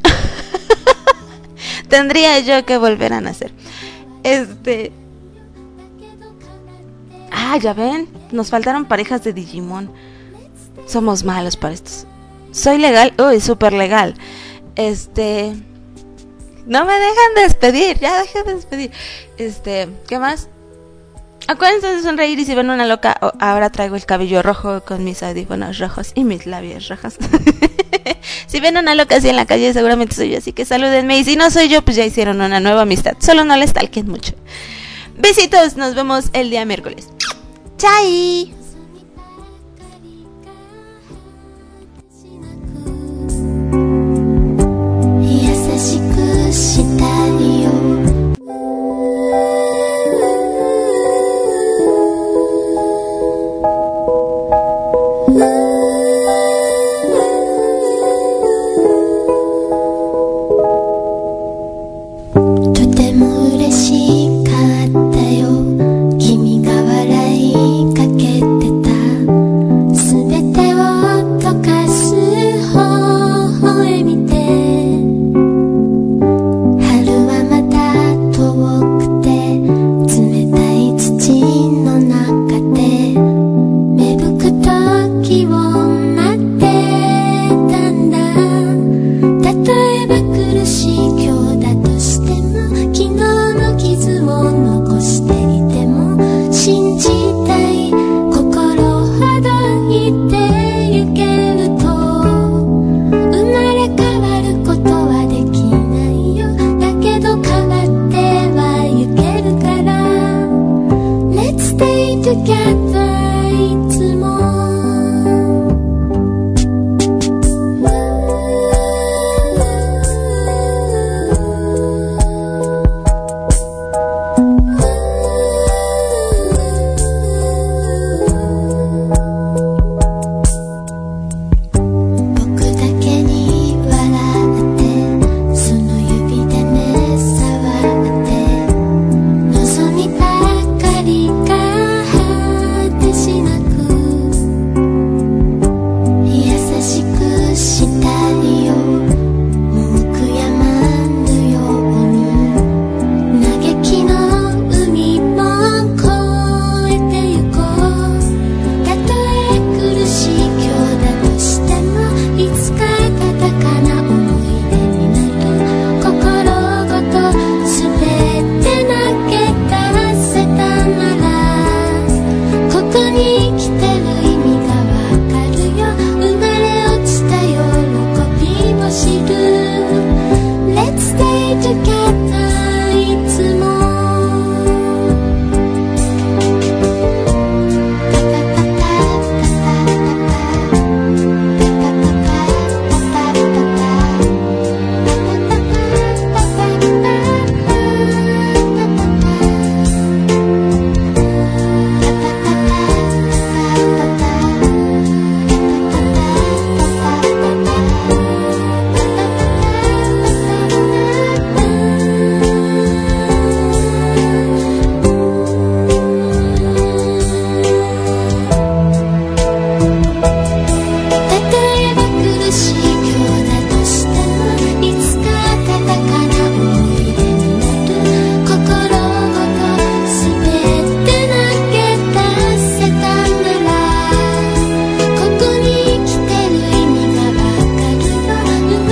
Speaker 1: Tendría yo que volver a nacer. Ya ven. Nos faltaron parejas de Digimon. Somos malos para estos. Soy legal. Uy, súper legal. No me dejan despedir. Ya dejé de despedir. ¿Qué más? Acuérdense de sonreír y si ven una loca, ahora traigo el cabello rojo con mis audífonos rojos y mis labios rojos. Si ven una loca así en la calle, seguramente soy yo, así que salúdenme. Y si no soy yo, pues ya hicieron una nueva amistad. Solo no les stalken mucho. Besitos, nos vemos el día miércoles. ¡Chai!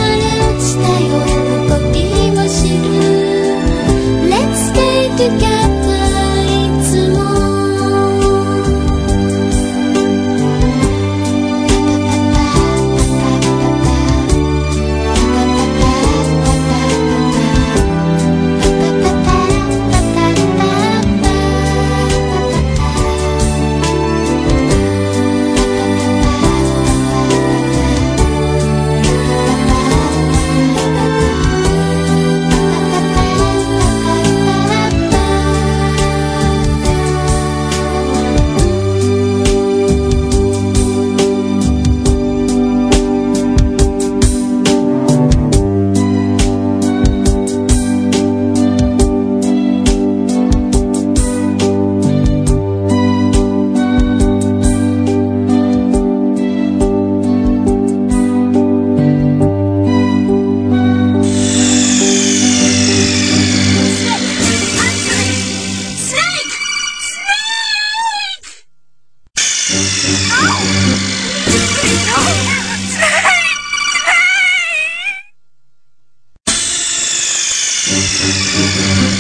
Speaker 3: together